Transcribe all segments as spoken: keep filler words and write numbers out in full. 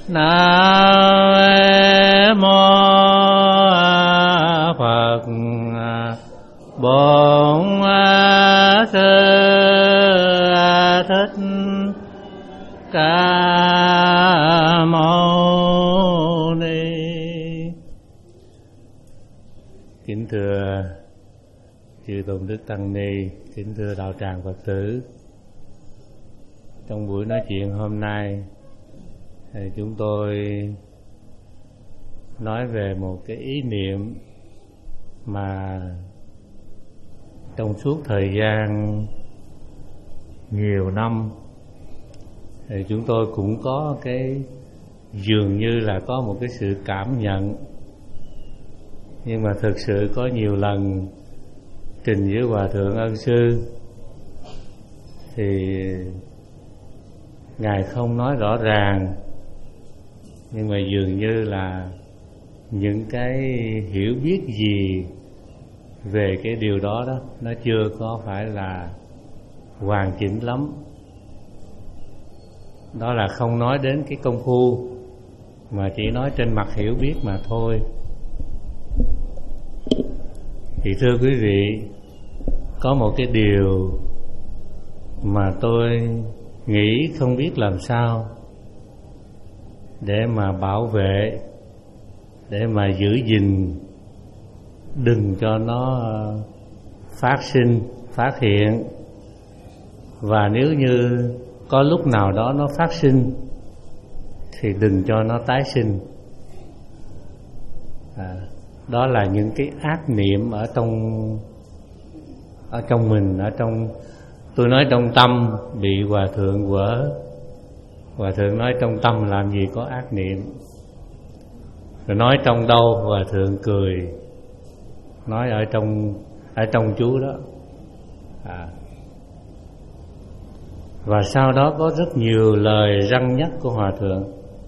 Nam mô Phật Bổn Sư Thích Ca Mâu Ni. Kính thưa chư Tôn Đức Tăng Ni, kính thưa đạo tràng Phật tử. Trong buổi nói chuyện hôm nay thì chúng tôi nói về một cái ý niệm mà trong suốt thời gian nhiều năm thì chúng tôi cũng có cái dường như là có một cái sự cảm nhận, nhưng mà thực sự có nhiều lần trình với Hòa Thượng Ân Sư thì Ngài không nói rõ ràng, nhưng mà dường như là những cái hiểu biết gì về cái điều đó đó nó chưa có phải là hoàn chỉnh lắm. Đó là không nói đến cái công phu, mà chỉ nói trên mặt hiểu biết mà thôi. Thì thưa quý vị, có một cái điều mà tôi nghĩ không biết làm sao để mà bảo vệ, để mà giữ gìn, đừng cho nó phát sinh, phát hiện. Và nếu như có lúc nào đó nó phát sinh thì đừng cho nó tái sinh. à, Đó là những cái ác niệm ở trong Ở trong mình, ở trong tôi nói trong tâm bị Hòa Thượng quở. Hòa Thượng nói trong tâm làm gì có ác niệm. Rồi nói trong đâu, Hòa Thượng cười. Nói ở trong Ở trong chú đó. à. Và sau đó có rất nhiều lời răn nhắc của Hòa Thượng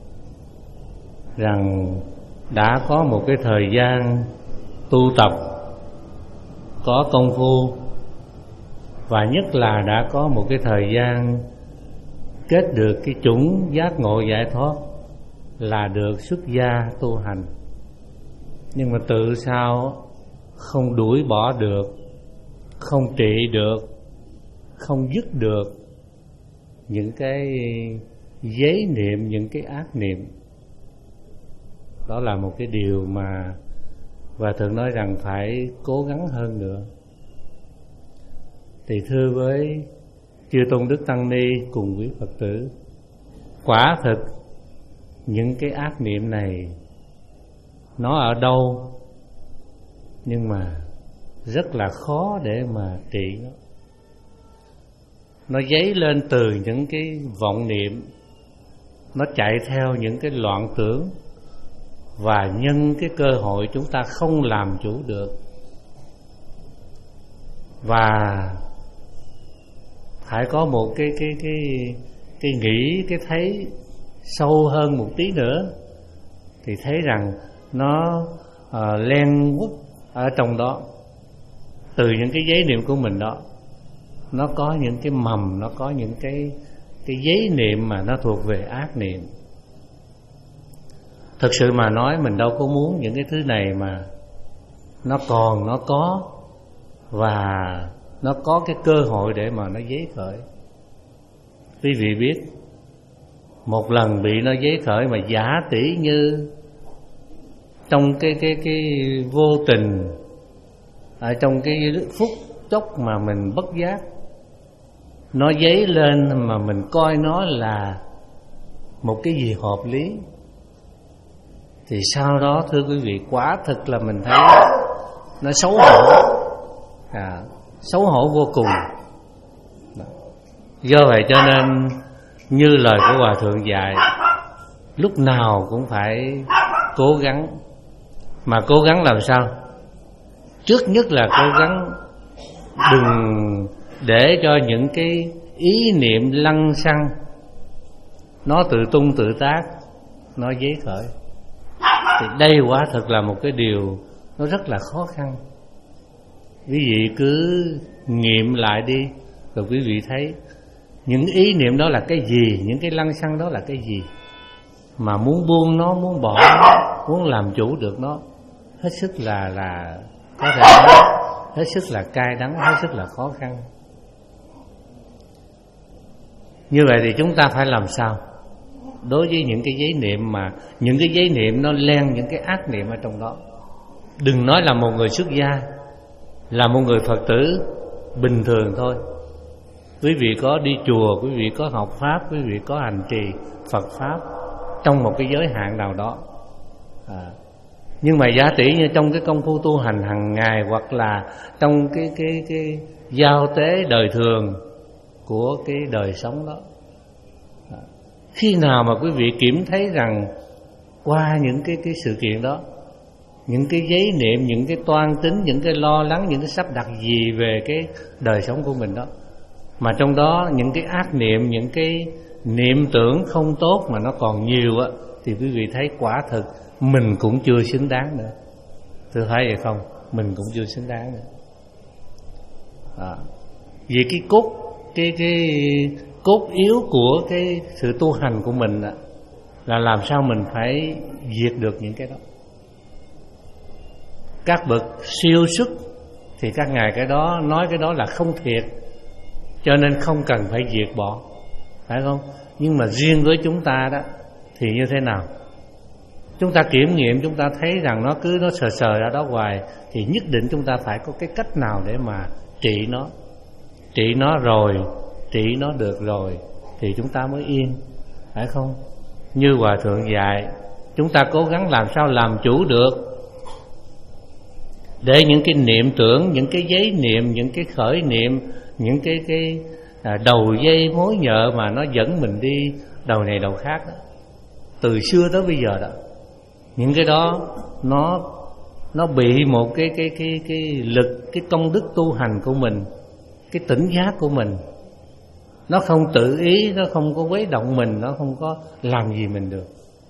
rằng đã có một cái thời gian tu tập, có công phu, và nhất là đã có một cái thời gian kết được cái chủng giác ngộ giải thoát, là được xuất gia tu hành. Nhưng mà tự sao không đuổi bỏ được, không trị được, không dứt được những cái giấy niệm, những cái ác niệm. Đó là một cái điều mà Hòa Thượng nói rằng phải cố gắng hơn nữa. Thì thưa với chư Tôn Đức Tăng Ni cùng quý Phật tử, quả thực những cái ác niệm này nó ở đâu, nhưng mà rất là khó để mà trị nó. Nó dấy lên từ những cái vọng niệm, nó chạy theo những cái loạn tưởng, và nhân cái cơ hội chúng ta không làm chủ được. Và phải có một cái cái cái cái nghĩ, cái thấy sâu hơn một tí nữa, thì thấy rằng nó uh, len quất ở trong đó, từ những cái giấy niệm của mình đó, nó có những cái mầm, nó có những cái cái giấy niệm mà nó thuộc về ác niệm. Thực sự mà nói, mình đâu có muốn những cái thứ này mà nó còn, nó có, và nó có cái cơ hội để mà nó giấy khởi. Quý vị biết, một lần bị nó giấy khởi mà giả tỷ như trong cái cái cái vô tình, ở trong cái phút chốc mà mình bất giác, nó giấy lên mà mình coi nó là một cái gì hợp lý, thì sau đó thưa quý vị, quả thực là mình thấy nó xấu hổ, à, xấu hổ vô cùng. Do vậy cho nên như lời của Hòa Thượng dạy, lúc nào cũng phải cố gắng. Mà cố gắng làm sao? Trước nhất là cố gắng đừng để cho những cái ý niệm lăng xăng nó tự tung tự tác, nó giấy khởi. Thì đây quả thực là một cái điều nó rất là khó khăn. Quý vị cứ nghiệm lại đi, rồi quý vị thấy những ý niệm đó là cái gì, những cái lăng xăng đó là cái gì. mà muốn buông nó, muốn bỏ nó, muốn làm chủ được nó, hết sức là là có thể nói, hết sức là cay đắng, hết sức là khó khăn. Như vậy thì chúng ta phải làm sao đối với những cái giấy niệm mà những cái giấy niệm nó len những cái ác niệm ở trong đó. Đừng nói là một người xuất gia, là một người Phật tử bình thường thôi. Quý vị có đi chùa, quý vị có học pháp, quý vị có hành trì Phật pháp trong một cái giới hạn nào đó. À, nhưng mà giả tỷ như trong cái công phu tu hành hàng ngày, hoặc là trong cái cái cái giao tế đời thường của cái đời sống đó, à, khi nào mà quý vị kiểm thấy rằng qua những cái cái sự kiện đó, những cái giấy niệm, những cái toan tính, những cái lo lắng, những cái sắp đặt gì về cái đời sống của mình đó, mà trong đó những cái ác niệm, những cái niệm tưởng không tốt mà nó còn nhiều á, thì quý vị thấy quả thực mình cũng chưa xứng đáng nữa. Thưa phải vậy không? Mình cũng chưa xứng đáng nữa. À, vì cái cốt cái cái cốt yếu của cái sự tu hành của mình á, là làm sao mình phải diệt được những cái đó. Các bậc siêu xuất thì các ngài cái đó nói cái đó là không thiệt, cho nên không cần phải diệt bỏ, phải không? Nhưng mà riêng với chúng ta đó thì như thế nào? Chúng ta kiểm nghiệm, chúng ta thấy rằng nó cứ nó sờ sờ ra đó hoài, thì nhất định chúng ta phải có cái cách nào để mà trị nó. Trị nó rồi, trị nó được rồi thì chúng ta mới yên, phải không? Như Hòa Thượng dạy, chúng ta cố gắng làm sao làm chủ được, để những cái niệm tưởng, những cái giấy niệm, những cái khởi niệm, những cái cái à, đầu dây mối nhợ mà nó dẫn mình đi đầu này đầu khác đó, từ xưa tới bây giờ đó, những cái đó nó nó bị một cái cái cái cái lực, cái công đức tu hành của mình, cái tỉnh giác của mình, nó không tự ý, nó không có quấy động mình, nó không có làm gì mình được.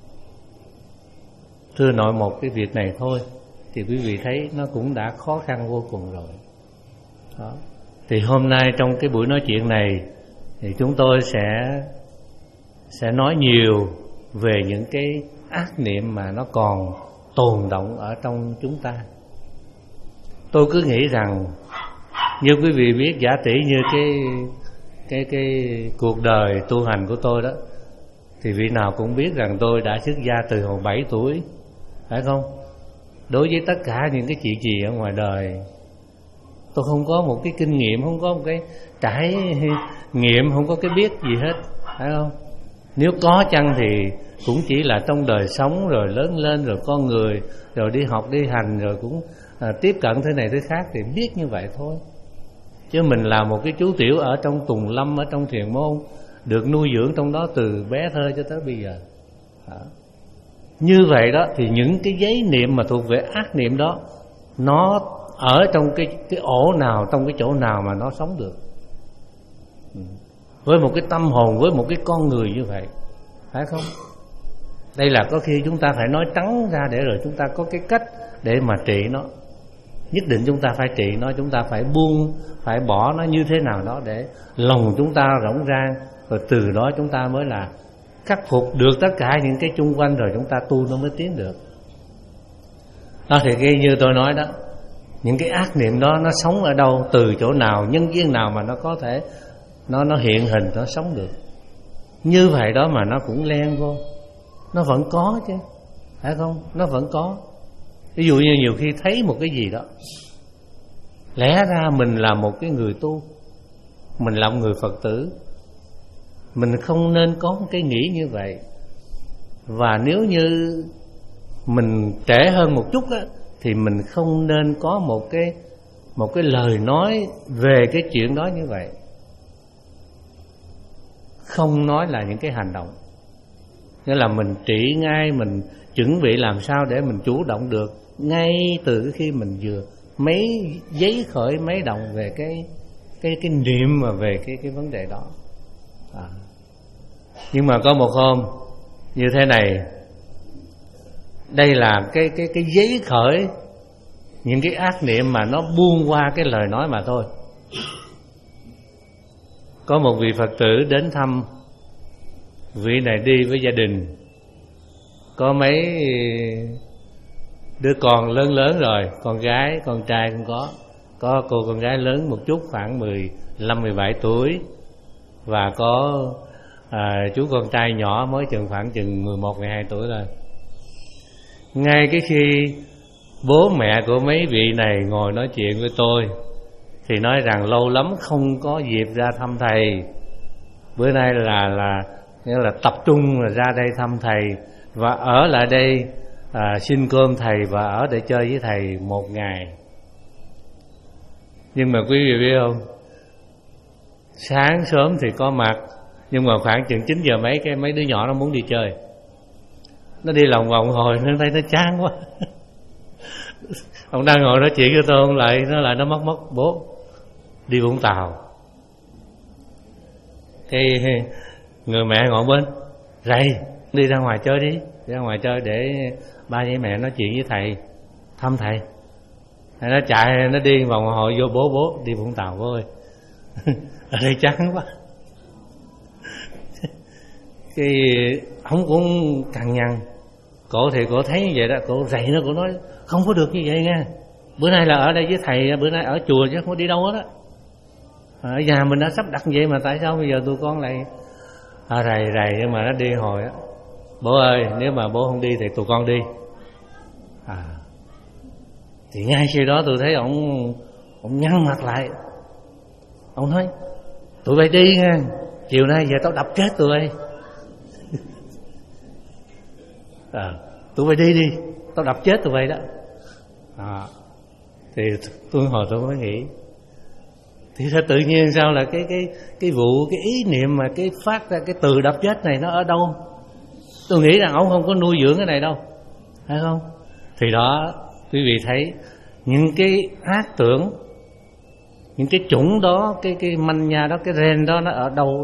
Thưa nội một cái việc này thôi thì quý vị thấy nó cũng đã khó khăn vô cùng rồi đó. Thì hôm nay trong cái buổi nói chuyện này thì chúng tôi sẽ sẽ nói nhiều về những cái ác niệm mà nó còn tồn động ở trong chúng ta. Tôi cứ nghĩ rằng, như quý vị biết, giả tỷ như cái cái cái cuộc đời tu hành của tôi đó, thì vị nào cũng biết rằng tôi đã xuất gia từ hồi bảy tuổi, phải không? Đối với tất cả những cái chuyện gì ở ngoài đời, tôi không có một cái kinh nghiệm, không có một cái trải nghiệm, không có cái biết gì hết, phải không? Nếu có chăng thì cũng chỉ là trong đời sống, rồi lớn lên, rồi con người, rồi đi học đi hành, rồi cũng à, tiếp cận thế này thế khác thì biết như vậy thôi. Chứ mình là một cái chú tiểu ở trong tùng lâm, ở trong thiền môn, được nuôi dưỡng trong đó từ bé thơ cho tới bây giờ đó. Như vậy đó thì những cái giấy niệm mà thuộc về ác niệm đó, nó ở trong cái cái ổ nào, trong cái chỗ nào mà nó sống được. Với một cái tâm hồn, với một cái con người như vậy, phải không? Đây là có khi chúng ta phải nói trắng ra, để rồi chúng ta có cái cách để mà trị nó. Nhất định chúng ta phải trị nó, chúng ta phải buông, phải bỏ nó như thế nào đó để lòng chúng ta rỗng rang, rồi từ đó chúng ta mới là khắc phục được tất cả những cái chung quanh, rồi chúng ta tu nó mới tiến được. Đó thì cái như tôi nói đó, những cái ác niệm đó nó sống ở đâu, từ chỗ nào, nhân duyên nào mà nó có thể nó nó hiện hình, nó sống được. Như vậy đó mà nó cũng len vô, nó vẫn có chứ, phải không? Nó vẫn có. Ví dụ như nhiều khi thấy một cái gì đó, lẽ ra mình là một cái người tu, mình là một người Phật tử, mình không nên có một cái nghĩ như vậy. Và nếu như mình trễ hơn một chút á, thì mình không nên có một cái một cái lời nói về cái chuyện đó như vậy. Không nói là những cái hành động, nghĩa là mình trị ngay, mình chuẩn bị làm sao để mình chủ động được ngay từ khi mình vừa mấy giấy khởi, mấy động về cái cái cái niệm mà về cái cái vấn đề đó. À. Nhưng mà có một hôm như thế này, đây là cái cái cái giấy khởi những cái ác niệm mà nó buông qua cái lời nói mà thôi. Có một vị Phật tử đến thăm, vị này đi với gia đình, có mấy đứa con lớn lớn rồi, con gái con trai cũng có. Có cô con gái lớn một chút, khoảng mười lăm mười bảy tuổi, và có à, chú con trai nhỏ mới chừng khoảng chừng mười một mười hai tuổi thôi. Ngay cái khi bố mẹ của mấy vị này ngồi nói chuyện với tôi thì nói rằng lâu lắm không có dịp ra thăm thầy, bữa nay là là nghĩa là tập trung là ra đây thăm thầy và ở lại đây à, xin cơm thầy và ở để chơi với thầy một ngày. Nhưng mà quý vị biết không, sáng sớm thì có mặt, nhưng mà khoảng chừng chín giờ mấy cái mấy đứa nhỏ nó muốn đi chơi, nó đi lòng vòng hồi nó thấy nó chán quá. Ông đang ngồi nói chuyện với tôi, ông lại nó lại nó móc móc bố đi Vũng Tàu. Cái người mẹ ngồi bên rầy, đi ra ngoài chơi đi, đi ra ngoài chơi để ba với mẹ nói chuyện với thầy, thăm thầy. Nó chạy nó đi vòng hồi vô, bố bố đi Vũng Tàu bố ơi. Ở đây chán quá. Cái ông cũng cằn nhằn, cổ thì cổ thấy như vậy đó, cổ dạy nó, cổ nói không có được như vậy nha, bữa nay là ở đây với thầy, bữa nay ở chùa chứ không có đi đâu hết á. Ở nhà mình đã sắp đặt vậy mà tại sao bây giờ tụi con lại à, rầy rầy. Nhưng mà nó đi hồi á, bố ơi nếu mà bố không đi thì tụi con đi. À thì ngay khi đó tôi thấy ông ông nhăn mặt lại, ông nói tụi bay đi nha, chiều nay về tao đập chết tụi bay. À, tụi bay đi đi, tao đập chết tụi bay đó. À, thì tôi hồi tôi mới nghĩ, thì sao tự nhiên sao là cái cái cái vụ cái ý niệm mà cái phát ra cái từ đập chết này nó ở đâu? Tôi nghĩ rằng ông không có nuôi dưỡng cái này đâu, phải không? Thì đó quý vị thấy những cái ác tưởng, những cái chủng đó, cái cái manh nha đó, cái ren đó nó ở đâu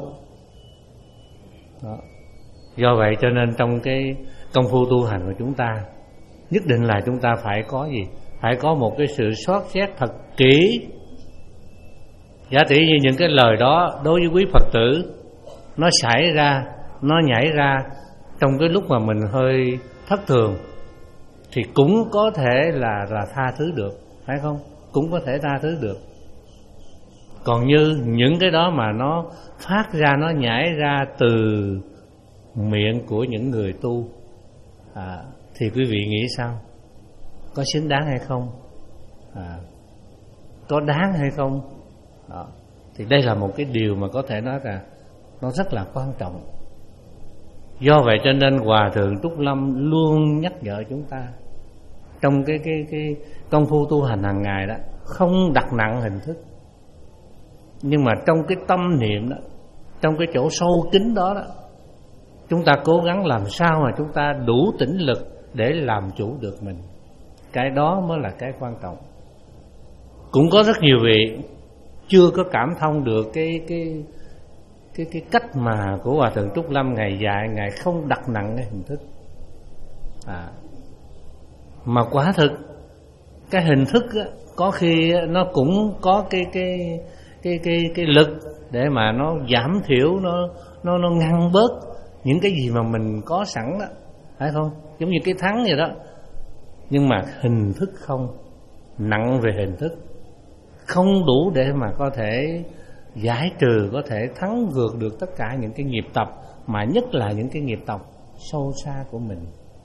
đó. Do vậy cho nên trong cái công phu tu hành của chúng ta, nhất định là chúng ta phải có gì? Phải có một cái sự soát xét thật kỹ. Giả tỷ như những cái lời đó đối với quý Phật tử, nó xảy ra, nó nhảy ra trong cái lúc mà mình hơi thất thường, thì cũng có thể là là tha thứ được, phải không? Cũng có thể tha thứ được. Còn như những cái đó mà nó phát ra, nó nhảy ra từ miệng của những người tu, à, thì quý vị nghĩ sao? Có xứng đáng hay không? À, có đáng hay không? Đó. Thì đây là một cái điều mà có thể nói là nó rất là quan trọng. Do vậy cho nên Hòa Thượng Trúc Lâm luôn nhắc nhở chúng ta trong cái cái cái công phu tu hành hàng ngày đó, không đặt nặng hình thức, nhưng mà trong cái tâm niệm đó, trong cái chỗ sâu kín đó đó, chúng ta cố gắng làm sao mà chúng ta đủ tĩnh lực để làm chủ được mình. Cái đó mới là cái quan trọng. Cũng có rất nhiều vị chưa có cảm thông được cái cái cái cái cách mà của Hòa Thượng Trúc Lâm ngày dạy, ngài không đặt nặng cái hình thức. À, mà quả thực cái hình thức á, có khi nó cũng có cái cái cái cái cái lực để mà nó giảm thiểu, nó nó nó ngăn bớt những cái gì mà mình có sẵn đó, phải không? Giống như cái thắng vậy đó. Nhưng mà hình thức không, nặng về hình thức, không đủ để mà có thể giải trừ, có thể thắng vượt được tất cả những cái nghiệp tập, mà nhất là những cái nghiệp tập sâu xa của mình.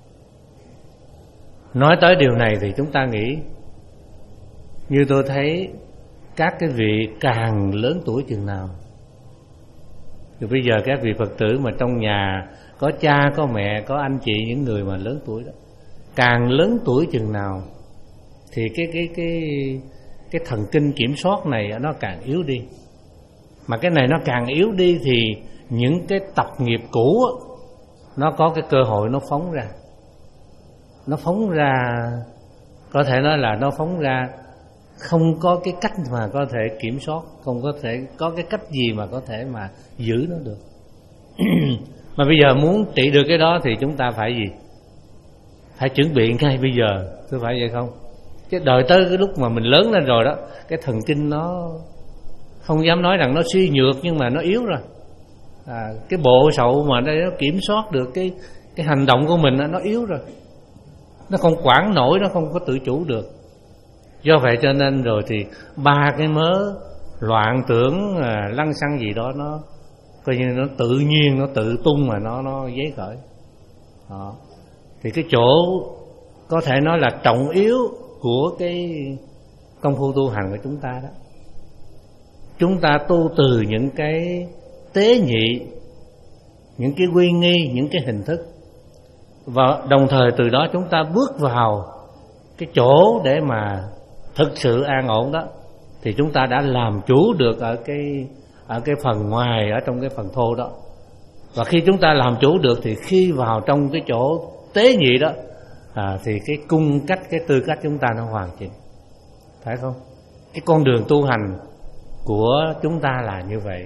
Nói tới điều này thì chúng ta nghĩ, như tôi thấy các cái vị càng lớn tuổi chừng nào, thì bây giờ các vị Phật tử mà trong nhà có cha, có mẹ, có anh chị, những người mà lớn tuổi đó, càng lớn tuổi chừng nào thì cái cái cái cái thần kinh kiểm soát này nó càng yếu đi. Mà cái này nó càng yếu đi thì những cái tập nghiệp cũ nó có cái cơ hội nó phóng ra. Nó phóng ra, có thể nói là nó phóng ra không có cái cách mà có thể kiểm soát, không có thể có cái cách gì mà có thể mà giữ nó được. Mà bây giờ muốn trị được cái đó thì chúng ta phải gì? Phải chuẩn bị ngay bây giờ, có phải vậy không? Chứ đợi tới cái lúc mà mình lớn lên rồi đó, cái thần kinh nó không dám nói rằng nó suy nhược, nhưng mà nó yếu rồi. À, cái bộ sậu mà nó kiểm soát được cái cái hành động của mình nó yếu rồi, nó không quản nổi, nó không có tự chủ được. Do vậy cho nên rồi thì ba cái mớ loạn tưởng à, lăng xăng gì đó nó coi như nó tự nhiên, nó tự tung mà nó nó giấy khởi. Đó. Thì cái chỗ có thể nói là trọng yếu của cái công phu tu hành của chúng ta đó, chúng ta tu từ những cái tế nhị, những cái quy nghi, những cái hình thức, và đồng thời từ đó chúng ta bước vào cái chỗ để mà thực sự an ổn đó, thì chúng ta đã làm chủ được ở cái ở cái phần ngoài, ở trong cái phần thô đó. Và khi chúng ta làm chủ được thì khi vào trong cái chỗ tế nhị đó à, thì cái cung cách, cái tư cách chúng ta nó hoàn chỉnh, phải không? Cái con đường tu hành của chúng ta là như vậy.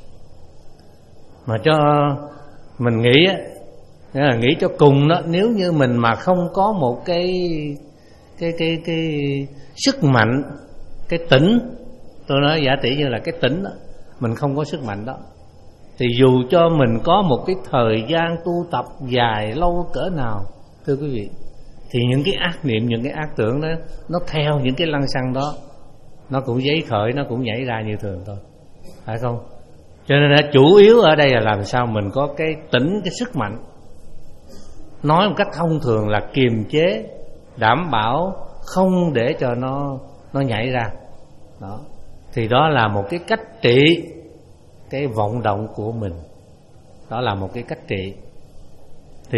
Mà cho mình nghĩ á, là nghĩ cho cùng đó, nếu như mình mà không có một cái cái cái cái sức mạnh, cái tỉnh, tôi nói giả tỷ như là cái tỉnh đó, mình không có sức mạnh đó, thì dù cho mình có một cái thời gian tu tập dài lâu cỡ nào, thưa quý vị, thì những cái ác niệm, những cái ác tưởng đó, nó theo những cái lăng xăng đó, nó cũng giấy khởi, nó cũng nhảy ra như thường thôi, phải không? Cho nên là chủ yếu ở đây là làm sao mình có cái tỉnh, cái sức mạnh, nói một cách thông thường là kiềm chế, đảm bảo không để cho nó nó nhảy ra. Đó. Thì đó là một cái cách trị cái vọng động của mình. Đó là một cái cách trị. Thì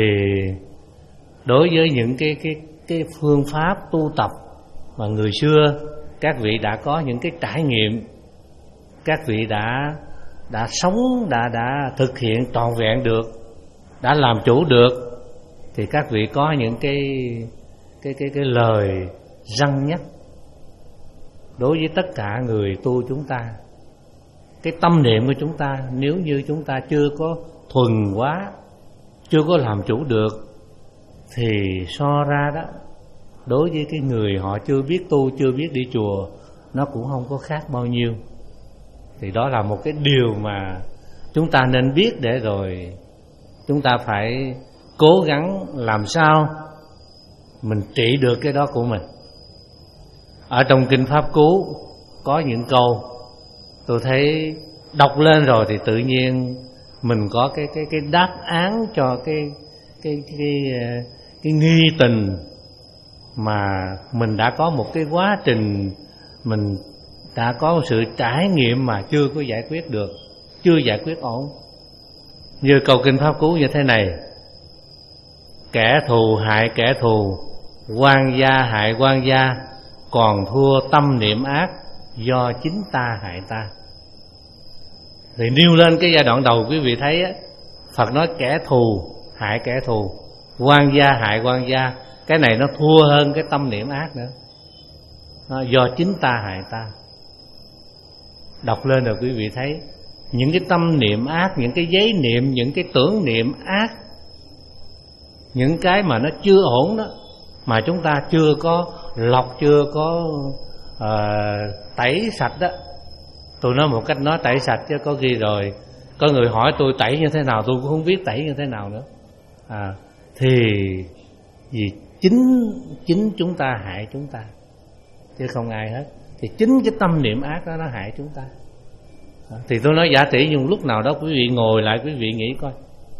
đối với những cái cái cái phương pháp tu tập mà người xưa các vị đã có những cái trải nghiệm, các vị đã đã sống, đã đã thực hiện trọn vẹn được, đã làm chủ được, thì các vị có những cái cái cái cái lời răn nhắc đối với tất cả người tu chúng ta. Cái tâm niệm của chúng ta, nếu như chúng ta chưa có thuần quá, chưa có làm chủ được, thì so ra đó, đối với cái người họ chưa biết tu, chưa biết đi chùa, nó cũng không có khác bao nhiêu. Thì đó là một cái điều mà chúng ta nên biết, để rồi chúng ta phải cố gắng làm sao mình trị được cái đó của mình. Ở trong Kinh Pháp Cú có những câu tôi thấy đọc lên rồi thì tự nhiên mình có cái cái cái đáp án cho cái cái cái cái, cái nghi tình mà mình đã có một cái quá trình, mình đã có một sự trải nghiệm mà chưa có giải quyết được, chưa giải quyết ổn. Như câu Kinh Pháp Cú như thế này: kẻ thù hại kẻ thù, quan gia hại quan gia, còn thua tâm niệm ác, do chính ta hại ta. Thì nêu lên cái giai đoạn đầu quý vị thấy á, Phật nói kẻ thù hại kẻ thù, quan gia hại quan gia, cái này nó thua hơn cái tâm niệm ác nữa, nó do chính ta hại ta. Đọc lên rồi quý vị thấy những cái tâm niệm ác, những cái giấy niệm, những cái tưởng niệm ác, những cái mà nó chưa ổn đó, mà chúng ta chưa có lọc, chưa có uh, tẩy sạch đó. Tôi nói một cách nói tẩy sạch chứ có ghi rồi, có người hỏi tôi tẩy như thế nào, tôi cũng không biết tẩy như thế nào nữa. à, Thì vì chính chính chúng ta hại chúng ta, chứ không ai hết. Thì chính cái tâm niệm ác đó nó hại chúng ta. à, Thì tôi nói giả tỷ, nhưng lúc nào đó quý vị ngồi lại, quý vị nghĩ coi,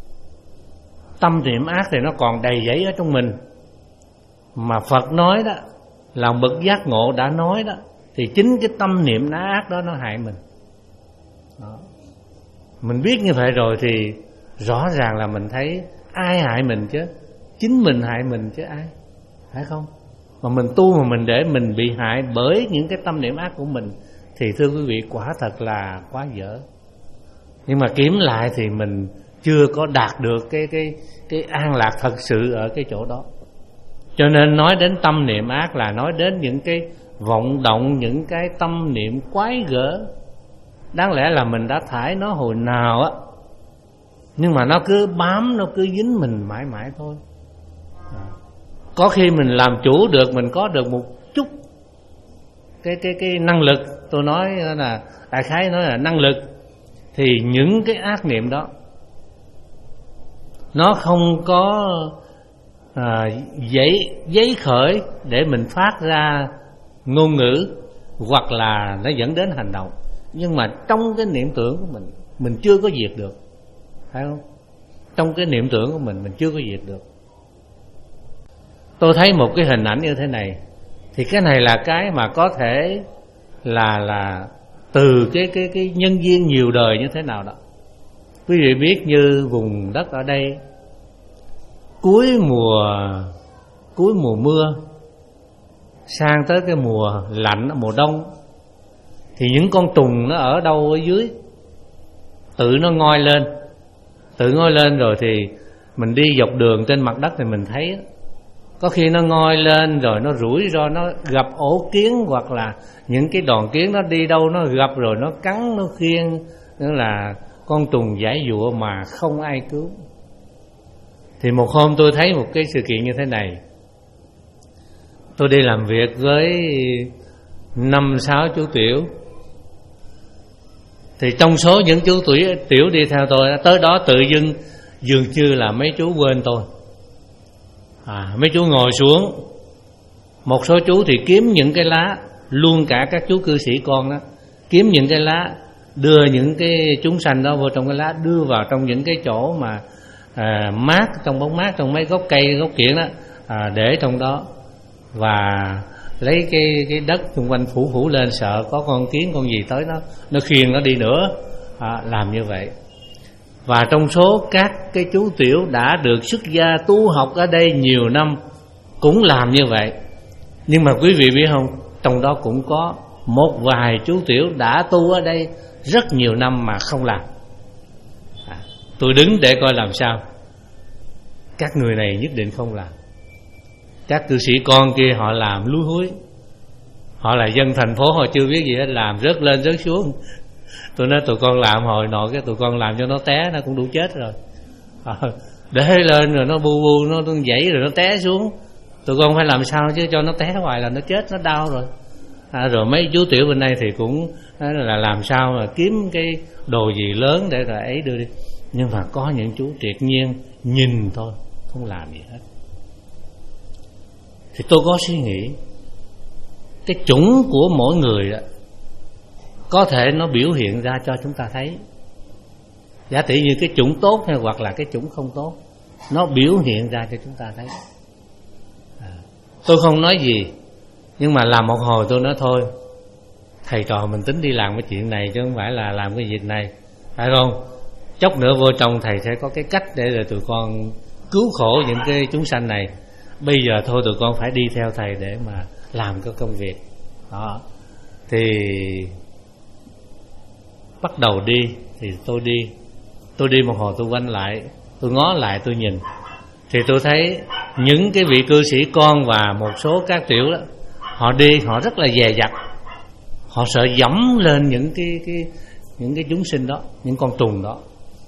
tâm niệm ác thì nó còn đầy dẫy ở trong mình, mà Phật nói đó, lòng bậc giác ngộ đã nói đó, thì chính cái tâm niệm ác đó nó hại mình. Đó. Mình biết như vậy rồi thì rõ ràng là mình thấy ai hại mình chứ, chính mình hại mình chứ ai, phải không? Mà mình tu mà mình để mình bị hại bởi những cái tâm niệm ác của mình, thì thưa quý vị, quả thật là quá dở. Nhưng mà kiểm lại thì mình chưa có đạt được cái cái cái an lạc thật sự ở cái chỗ đó. Cho nên nói đến tâm niệm ác là nói đến những cái vọng động, những cái tâm niệm quái gở. Đáng lẽ là mình đã thải nó hồi nào á, nhưng mà nó cứ bám, nó cứ dính mình mãi mãi thôi. Có khi mình làm chủ được, mình có được một chút cái cái cái năng lực, tôi nói là đại khái nói là năng lực, thì những cái ác niệm đó nó không có à, giấy, giấy khởi để mình phát ra ngôn ngữ, hoặc là nó dẫn đến hành động. Nhưng mà trong cái niệm tưởng của mình, mình chưa có diệt được, phải không? Trong cái niệm tưởng của mình, mình chưa có diệt được. Tôi thấy một cái hình ảnh như thế này, thì cái này là cái mà có thể là là từ cái cái cái nhân duyên nhiều đời như thế nào đó. Quý vị biết như vùng đất ở đây, cuối mùa cuối mùa mưa sang tới cái mùa lạnh, mùa đông, thì những con trùng nó ở đâu ở dưới, tự nó ngoi lên, tự ngoi lên rồi thì mình đi dọc đường trên mặt đất thì mình thấy, có khi nó ngoi lên rồi nó rủi ro, nó gặp ổ kiến, hoặc là những cái đòn kiến nó đi đâu nó gặp rồi nó cắn, nó khiêng, nữa là con trùng giãy giụa mà không ai cứu. Thì một hôm tôi thấy một cái sự kiện như thế này. Tôi đi làm việc với năm sáu chú tiểu, thì trong số những chú tuổi tiểu đi theo tôi, tới đó tự dưng dường như là mấy chú quên tôi. à, Mấy chú ngồi xuống, một số chú thì kiếm những cái lá, luôn cả các chú cư sĩ con đó, kiếm những cái lá, đưa những cái chúng sanh đó vô trong cái lá, đưa vào trong những cái chỗ mà à, mát, trong bóng mát, trong mấy gốc cây, gốc kiển đó, à, để trong đó, và lấy cái cái đất xung quanh phủ phủ lên, sợ có con kiến con gì tới nó nó khiêng nó đi nữa, à, làm như vậy. Và trong số các cái chú tiểu đã được xuất gia tu học ở đây nhiều năm cũng làm như vậy. Nhưng mà quý vị biết không, trong đó cũng có một vài chú tiểu đã tu ở đây rất nhiều năm mà không làm. à, Tôi đứng để coi làm sao. Các người này nhất định không làm. Các cư sĩ con kia họ làm lúi húi, họ là dân thành phố, họ chưa biết gì hết, làm rớt lên rớt xuống. Tôi nói tụi con làm hồi nọ, cái tụi con làm cho nó té nó cũng đủ chết rồi. à, Để lên rồi nó bu bu, nó dãy rồi nó té xuống, tụi con phải làm sao chứ, cho nó té hoài là nó chết, nó đau rồi. à, Rồi mấy chú tiểu bên đây thì cũng là làm sao mà kiếm cái đồ gì lớn để rồi ấy đưa đi. Nhưng mà có những chú triệt nhiên nhìn thôi, không làm gì hết. Thì tôi có suy nghĩ, cái chủng của mỗi người đó, có thể nó biểu hiện ra cho chúng ta thấy. Giả tỷ như cái chủng tốt hay hoặc là cái chủng không tốt, nó biểu hiện ra cho chúng ta thấy. à, Tôi không nói gì, nhưng mà làm một hồi tôi nói thôi, thầy trò mình tính đi làm cái chuyện này chứ không phải là làm cái việc này, phải không? Chốc nữa vô trong thầy sẽ có cái cách để rồi tụi con cứu khổ những cái chúng sanh này. Bây giờ thôi tụi con phải đi theo thầy để mà làm cái công việc đó. Thì bắt đầu đi, thì tôi đi Tôi đi một hồi tôi quanh lại, tôi ngó lại tôi nhìn, thì tôi thấy những cái vị cư sĩ con và một số các tiểu đó, họ đi họ rất là dè dặt, họ sợ dẫm lên những cái, cái những cái chúng sinh đó, những con trùng đó.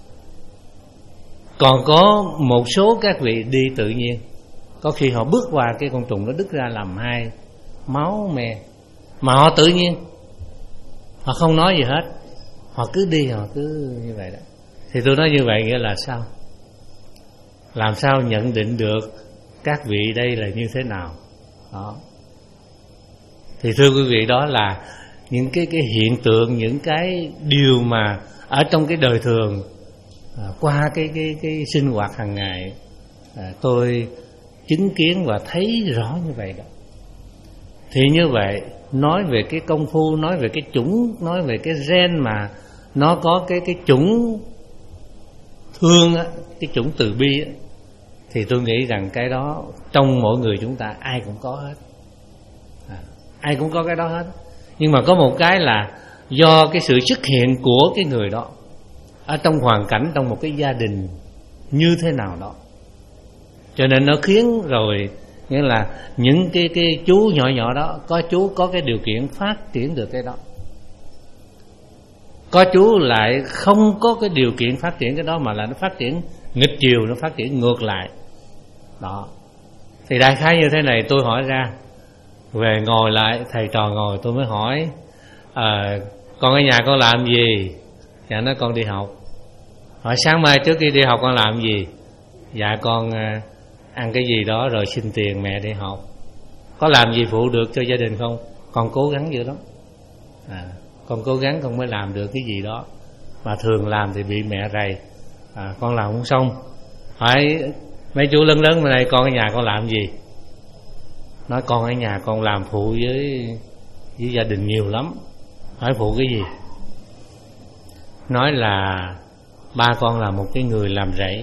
Còn có một số các vị đi tự nhiên, có khi họ bước qua cái con trùng nó đứt ra làm hai, máu me, mà họ tự nhiên, họ không nói gì hết, họ cứ đi, họ cứ như vậy đó. Thì tôi nói như vậy nghĩa là sao? Làm sao nhận định được các vị đây là như thế nào đó? Thì thưa quý vị, đó là những cái cái hiện tượng, những cái điều mà ở trong cái đời thường, à, qua cái cái cái sinh hoạt hàng ngày, à, tôi chứng kiến và thấy rõ như vậy đó. Thì như vậy, nói về cái công phu, nói về cái chủng, nói về cái gen mà nó có cái cái chủng thương á, cái chủng từ bi á, thì tôi nghĩ rằng cái đó trong mỗi người chúng ta ai cũng có hết, à, ai cũng có cái đó hết. Nhưng mà có một cái là do cái sự xuất hiện của cái người đó ở trong hoàn cảnh, trong một cái gia đình như thế nào đó, cho nên nó khiến rồi, nghĩa là những cái cái chú nhỏ nhỏ đó, có chú có cái điều kiện phát triển được cái đó, có chú lại không có cái điều kiện phát triển cái đó, mà là nó phát triển nghịch chiều, nó phát triển ngược lại đó. Thì đại khái như thế này, tôi hỏi ra, về ngồi lại, thầy trò ngồi, tôi mới hỏi, à, con ở nhà con làm gì? Dạ nói con đi học. Hỏi sáng mai trước khi đi học con làm gì? dạ con ăn cái gì đó rồi xin tiền mẹ đi học. Có làm gì phụ được cho gia đình không? Con cố gắng dữ lắm. à, Con cố gắng con mới làm được cái gì đó, mà thường làm thì bị mẹ rầy. à, Con làm không xong. Hỏi mấy chú lớn lớn bên đây, con ở nhà con làm gì? Nói con ở nhà con làm phụ với với gia đình nhiều lắm. Hỏi phụ cái gì? Nói là ba con là một cái người làm rẫy,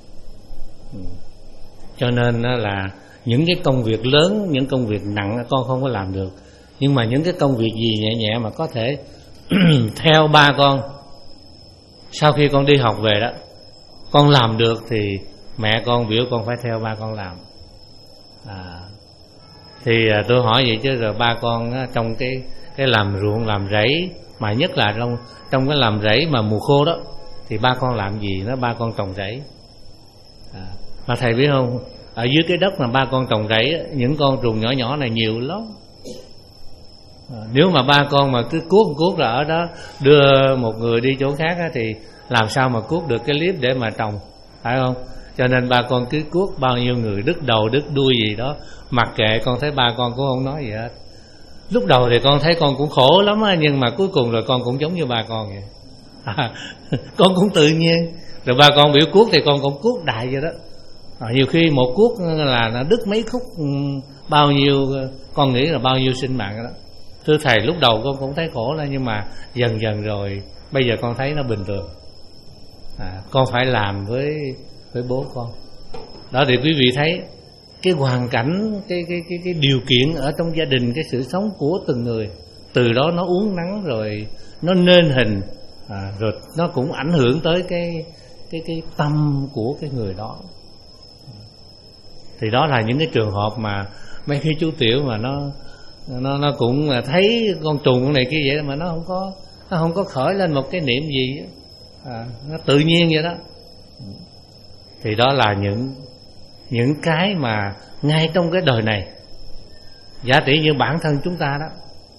cho nên là những cái công việc lớn, những công việc nặng con không có làm được. Nhưng mà những cái công việc gì nhẹ nhẹ mà có thể theo ba con, sau khi con đi học về đó, con làm được thì mẹ con biểu con phải theo ba con làm. à, Thì tôi hỏi vậy chứ rồi ba con trong cái cái làm ruộng làm rẫy, mà nhất là trong trong cái làm rẫy mà mùa khô đó, thì ba con làm gì? Nó ba con trồng rẫy. à, Mà thầy biết không, ở dưới cái đất mà ba con trồng rẫy, những con trùng nhỏ nhỏ này nhiều lắm. à, Nếu mà ba con mà cứ cuốc cuốc là ở đó đưa một người đi chỗ khác á, thì làm sao mà cuốc được cái liếp để mà trồng, phải không? Cho nên ba con cứ cuốc, bao nhiêu người đứt đầu đứt đuôi gì đó mặc kệ. Con thấy ba con cũng không nói gì hết. Lúc đầu thì con thấy con cũng khổ lắm á, nhưng mà cuối cùng rồi con cũng giống như ba con vậy. à, Con cũng tự nhiên. Rồi ba con biểu cuốc thì con cũng cuốc đại vậy đó. à, Nhiều khi một cuốc là nó đứt mấy khúc, bao nhiêu, con nghĩ là bao nhiêu sinh mạng đó. Thưa thầy, lúc đầu con cũng thấy khổ đó, nhưng mà dần dần rồi bây giờ con thấy nó bình thường. à, Con phải làm với với bố con. Đó thì quý vị thấy cái hoàn cảnh, cái cái cái cái điều kiện ở trong gia đình, cái sự sống của từng người, từ đó nó uốn nắn rồi nó nên hình, à, rồi nó cũng ảnh hưởng tới cái cái cái tâm của cái người đó. Thì đó là những cái trường hợp mà mấy cái chú Tiểu mà nó nó nó cũng thấy con trùng con này kia vậy mà nó không có nó không có khởi lên một cái niệm gì, à, nó tự nhiên vậy đó. Thì đó là những những cái mà ngay trong cái đời này, giả tỷ như bản thân chúng ta đó,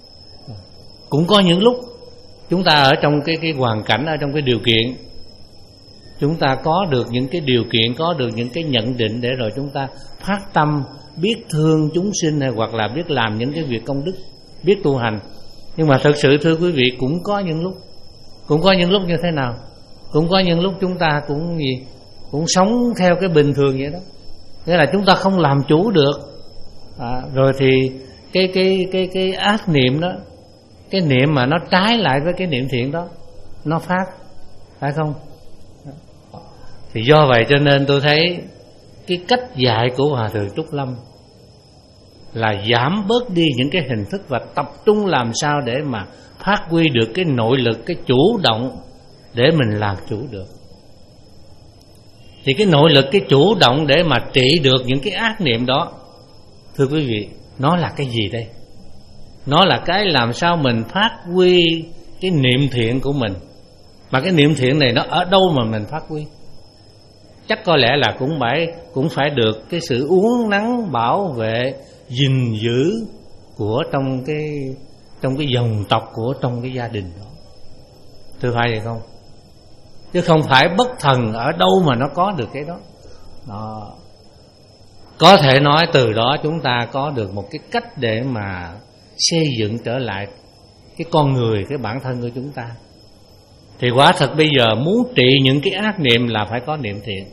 cũng có những lúc chúng ta ở trong cái cái hoàn cảnh, ở trong cái điều kiện, chúng ta có được những cái điều kiện, có được những cái nhận định để rồi chúng ta phát tâm biết thương chúng sinh, hay hoặc là biết làm những cái việc công đức, biết tu hành. Nhưng mà thực sự thưa quý vị, cũng có những lúc, cũng có những lúc như thế nào? Cũng có những lúc chúng ta cũng gì cũng sống theo cái bình thường vậy đó, nghĩa là chúng ta không làm chủ được. à, Rồi thì cái cái cái cái ác niệm đó, cái niệm mà nó trái lại với cái niệm thiện đó, nó phát, phải không? Thì do vậy cho nên tôi thấy cái cách dạy của Hòa Thượng Trúc Lâm là giảm bớt đi những cái hình thức và tập trung làm sao để mà phát huy được cái nội lực, cái chủ động để mình làm chủ được. Thì cái nội lực, cái chủ động để mà trị được những cái ác niệm đó, thưa quý vị, nó là cái gì đây? Nó là cái làm sao mình phát huy cái niệm thiện của mình. Mà cái niệm thiện này nó ở đâu mà mình phát huy? Chắc có lẽ là cũng phải cũng phải được cái sự uốn nắn, bảo vệ, gìn giữ của trong cái trong cái dòng tộc, của trong cái gia đình đó. Thưa phải vậy không? Chứ không phải bất thần ở đâu mà nó có được cái đó. Đó. Có thể nói từ đó chúng ta có được một cái cách để mà xây dựng trở lại cái con người, cái bản thân của chúng ta. Thì quả thật bây giờ muốn trị những cái ác niệm là phải có niệm thiện.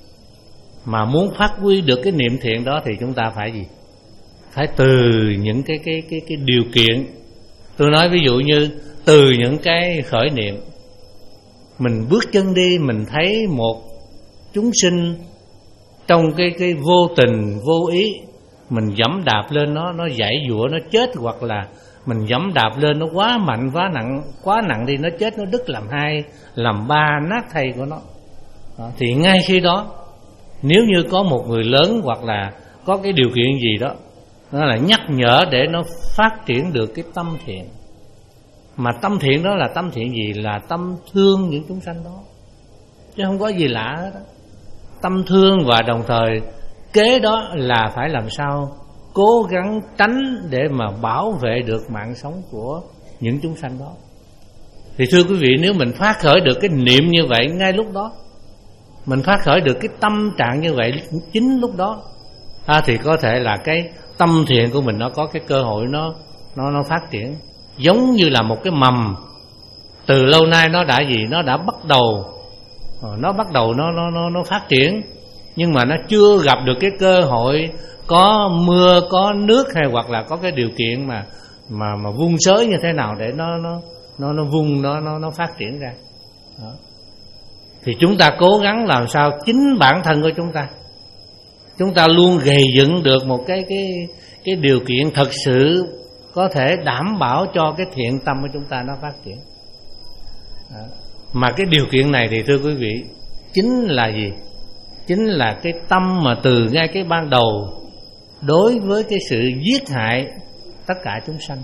Mà muốn phát huy được cái niệm thiện đó thì chúng ta phải gì? Phải từ những cái cái cái cái điều kiện. Tôi nói ví dụ như từ những cái khởi niệm. Mình bước chân đi, mình thấy một chúng sinh trong cái cái vô tình, vô ý, mình giẫm đạp lên nó, nó giãy giụa, nó chết, hoặc là mình giẫm đạp lên nó quá mạnh, quá nặng, quá nặng đi, nó chết, nó đứt làm hai, làm ba, nát thây của nó. Đó, thì ngay khi đó, nếu như có một người lớn hoặc là có cái điều kiện gì đó, nó là nhắc nhở để nó phát triển được cái tâm thiện. Mà tâm thiện đó là tâm thiện gì? Là tâm thương những chúng sanh đó, chứ không có gì lạ hết đó. Tâm thương, và đồng thời kế đó là phải làm sao cố gắng tránh để mà bảo vệ được mạng sống của những chúng sanh đó. Thì thưa quý vị, nếu mình phát khởi được cái niệm như vậy ngay lúc đó, mình phát khởi được cái tâm trạng như vậy chính lúc đó, à, thì có thể là cái tâm thiện của mình nó có cái cơ hội nó nó nó phát triển. Giống như là một cái mầm từ lâu nay nó đã gì, nó đã bắt đầu nó bắt đầu nó nó nó nó phát triển, nhưng mà nó chưa gặp được cái cơ hội có mưa, có nước, hay hoặc là có cái điều kiện mà mà mà vung sới như thế nào để nó nó nó nó vung nó nó nó phát triển ra. Đó. Thì chúng ta cố gắng làm sao chính bản thân của chúng ta, chúng ta luôn gầy dựng được một cái cái cái điều kiện thật sự có thể đảm bảo cho cái thiện tâm của chúng ta nó phát triển. Đó. Mà cái điều kiện này thì thưa quý vị, chính là gì? Chính là cái tâm mà từ ngay cái ban đầu đối với cái sự giết hại tất cả chúng sanh.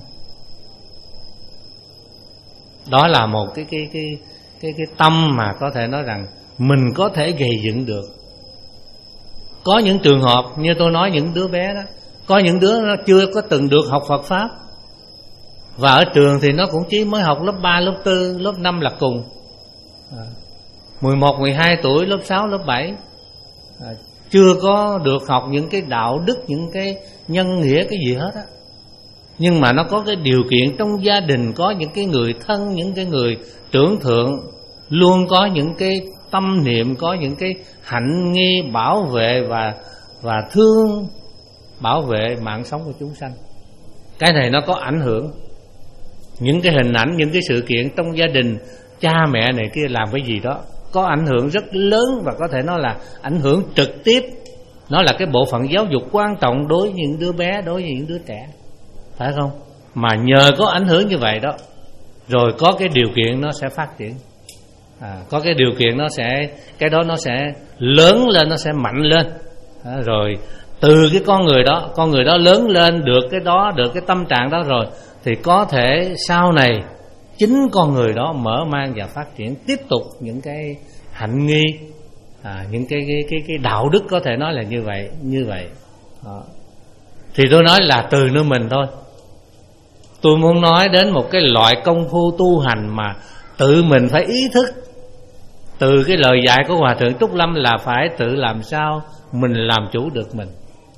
Đó là một cái cái cái cái cái tâm mà có thể nói rằng mình có thể gầy dựng được. Có những trường hợp như tôi nói, những đứa bé đó, có những đứa nó chưa có từng được học Phật pháp, và ở trường thì nó cũng chỉ mới học lớp ba, lớp tư, lớp năm là cùng. à, mười một, mười hai tuổi, lớp sáu, lớp bảy, à, chưa có được học những cái đạo đức, những cái nhân nghĩa cái gì hết á. Nhưng mà nó có cái điều kiện trong gia đình, có những cái người thân, những cái người trưởng thượng luôn có những cái tâm niệm, có những cái hạnh nghi bảo vệ và và thương bảo vệ mạng sống của chúng sanh. Cái này nó có ảnh hưởng. Những cái hình ảnh, những cái sự kiện trong gia đình, cha mẹ này kia làm cái gì đó có ảnh hưởng rất lớn, và có thể nói là ảnh hưởng trực tiếp. Nó là cái bộ phận giáo dục quan trọng đối với những đứa bé, đối với những đứa trẻ, phải không? Mà nhờ có ảnh hưởng như vậy đó, rồi có cái điều kiện nó sẽ phát triển, à, có cái điều kiện nó sẽ, cái đó nó sẽ lớn lên, nó sẽ mạnh lên. à, Rồi từ cái con người đó, con người đó lớn lên được cái đó, được cái tâm trạng đó rồi, thì có thể sau này chính con người đó mở mang và phát triển tiếp tục những cái hạnh nghi, à, những cái, cái cái cái đạo đức, có thể nói là như vậy, như vậy. Đó. Thì tôi nói là từ nơi mình thôi. Tôi muốn nói đến một cái loại công phu tu hành mà tự mình phải ý thức. Từ cái lời dạy của Hòa Thượng Trúc Lâm là phải tự làm sao mình làm chủ được mình.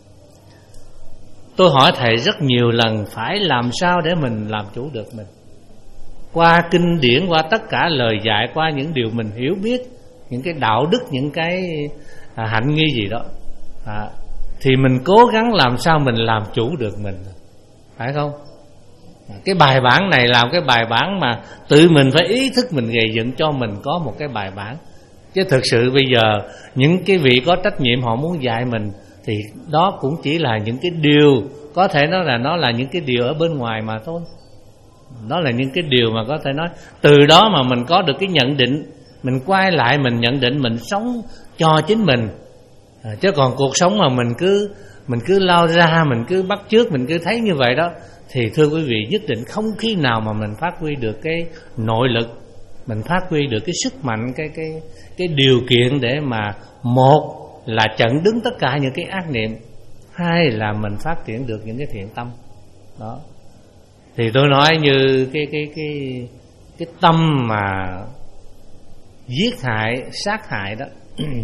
Tôi hỏi thầy rất nhiều lần, phải làm sao để mình làm chủ được mình. Qua kinh điển, qua tất cả lời dạy, qua những điều mình hiểu biết, những cái đạo đức, những cái à, hạnh nghi gì đó, à, thì mình cố gắng làm sao mình làm chủ được mình, phải không? Cái bài bản này là cái bài bản mà tự mình phải ý thức, mình gây dựng cho mình có một cái bài bản. Chứ thực sự bây giờ những cái vị có trách nhiệm họ muốn dạy mình thì đó cũng chỉ là những cái điều, có thể nói là nó là những cái điều ở bên ngoài mà thôi. Đó là những cái điều mà có thể nói từ đó mà mình có được cái nhận định, mình quay lại mình nhận định, mình sống cho chính mình. à, Chứ còn cuộc sống mà mình cứ Mình cứ lao ra, mình cứ bắt chước, mình cứ thấy như vậy đó, thì thưa quý vị, nhất định không khi nào mà mình phát huy được cái nội lực, mình phát huy được cái sức mạnh, cái cái cái điều kiện để mà một là chặn đứng tất cả những cái ác niệm, hai là mình phát triển được những cái thiện tâm. Đó. Thì tôi nói như cái cái cái cái tâm mà giết hại, sát hại đó.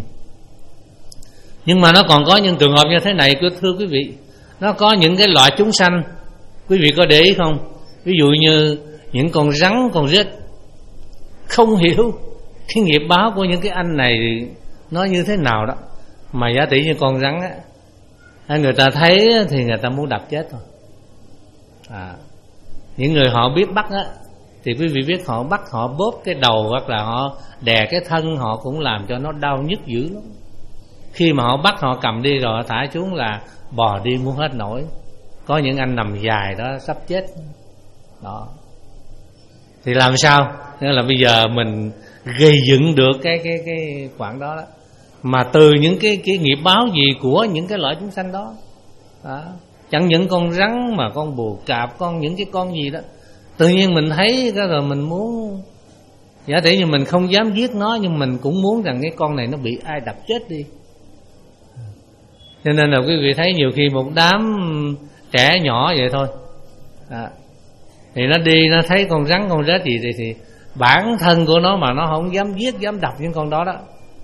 Nhưng mà nó còn có những trường hợp như thế này, thưa quý vị. Nó có những cái loại chúng sanh, quý vị có để ý không? Ví dụ như những con rắn, con rết, không hiểu cái nghiệp báo của những cái anh này nó như thế nào đó, mà giả tỷ như con rắn á, người ta thấy thì người ta muốn đập chết thôi. à, Những người họ biết bắt á, thì quý vị biết họ bắt, họ bóp cái đầu hoặc là họ đè cái thân, họ cũng làm cho nó đau nhức dữ lắm. Khi mà họ bắt, họ cầm đi rồi họ thả xuống là bò đi muốn hết nổi. Có những anh nằm dài đó sắp chết đó. Thì làm sao? Nên là bây giờ mình gây dựng được cái cái cái khoảng đó, đó mà từ những cái cái nghiệp báo gì của những cái loại chúng sanh đó. Đó. Chẳng những con rắn mà con bồ cạp, con những cái con gì đó, tự nhiên mình thấy cái rồi mình muốn, giả tỷ như mình không dám giết nó, nhưng mình cũng muốn rằng cái con này nó bị ai đập chết đi. Cho nên là quý vị thấy nhiều khi một đám trẻ nhỏ vậy thôi, à, thì nó đi nó thấy con rắn con rết gì thì, thì bản thân của nó mà nó không dám giết, dám đập những con đó đó,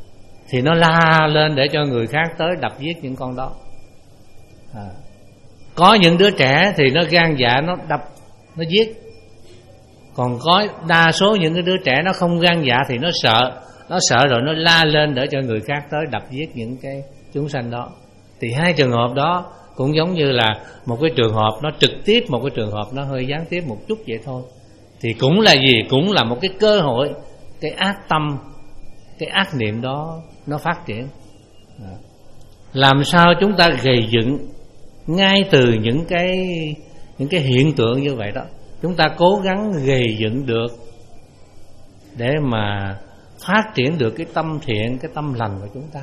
thì nó la lên để cho người khác tới đập giết những con đó. à. Có những đứa trẻ thì nó gan dạ, nó đập, nó giết. Còn có đa số những cái đứa trẻ nó không gan dạ thì nó sợ, nó sợ rồi nó la lên để cho người khác tới đập giết những cái chúng sanh đó. Thì hai trường hợp đó cũng giống như là một cái trường hợp nó trực tiếp, một cái trường hợp nó hơi gián tiếp một chút vậy thôi. Thì cũng là gì? Cũng là một cái cơ hội, cái ác tâm, cái ác niệm đó nó phát triển. Làm sao chúng ta gầy dựng ngay từ những cái những cái hiện tượng như vậy đó, chúng ta cố gắng gầy dựng được để mà phát triển được cái tâm thiện, cái tâm lành của chúng ta.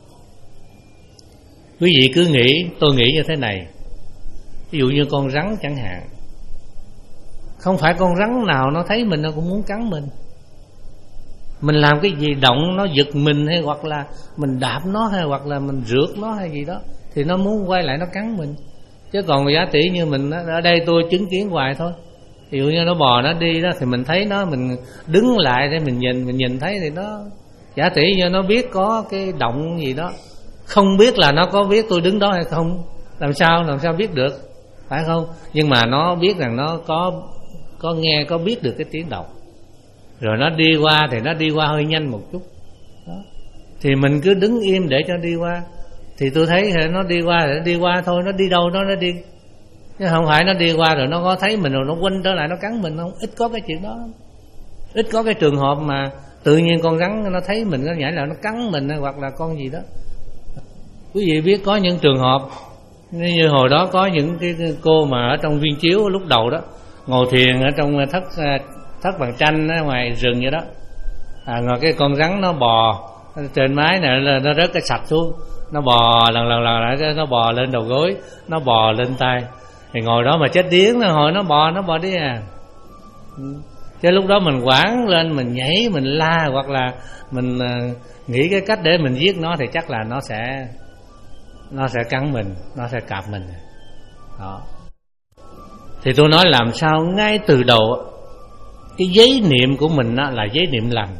Quý vị cứ nghĩ, tôi nghĩ như thế này. Ví dụ như con rắn chẳng hạn, không phải con rắn nào nó thấy mình nó cũng muốn cắn mình. Mình làm cái gì động nó giật mình, hay hoặc là mình đạp nó, hay hoặc là mình rượt nó hay gì đó, thì nó muốn quay lại nó cắn mình. Chứ còn giá tỷ như mình ở đây tôi chứng kiến hoài thôi. Ví dụ như nó bò nó đi đó thì mình thấy nó, mình đứng lại để mình nhìn, mình nhìn thấy thì nó giả tỷ như nó biết có cái động gì đó. Không biết là nó có biết tôi đứng đó hay không, làm sao làm sao biết được, phải không? Nhưng mà nó biết rằng nó có có nghe, có biết được cái tiếng động. Rồi nó đi qua thì nó đi qua hơi nhanh một chút đó. Thì mình cứ đứng im để cho đi qua. Thì tôi thấy nó đi qua thì nó đi qua thôi, nó đi đâu đó nó đi. Chứ không phải nó đi qua rồi nó có thấy mình rồi nó quanh trở lại nó cắn mình không. Ít có cái chuyện đó. Ít có cái trường hợp mà tự nhiên con rắn nó thấy mình nó nhảy lại nó cắn mình, hoặc là con gì đó. Quý vị biết có những trường hợp như hồi đó có những cái cô mà ở trong viên chiếu lúc đầu đó, ngồi thiền ở trong thất thất bằng tranh ở ngoài rừng vậy đó. À, ngồi cái con rắn nó bò trên mái này, nó rớt cái sạch xuống, nó bò lần lần lần lại, nó bò lên đầu gối, nó bò lên tay. Thì ngồi đó mà chết điếng, nó hồi nó bò nó bò đi à. Chứ lúc đó mình quảng lên, mình nhảy, mình la, hoặc là mình nghĩ cái cách để mình giết nó, thì chắc là nó sẽ nó sẽ cắn mình, nó sẽ cạp mình đó. Thì tôi nói làm sao ngay từ đầu cái giấy niệm của mình đó là giấy niệm lành.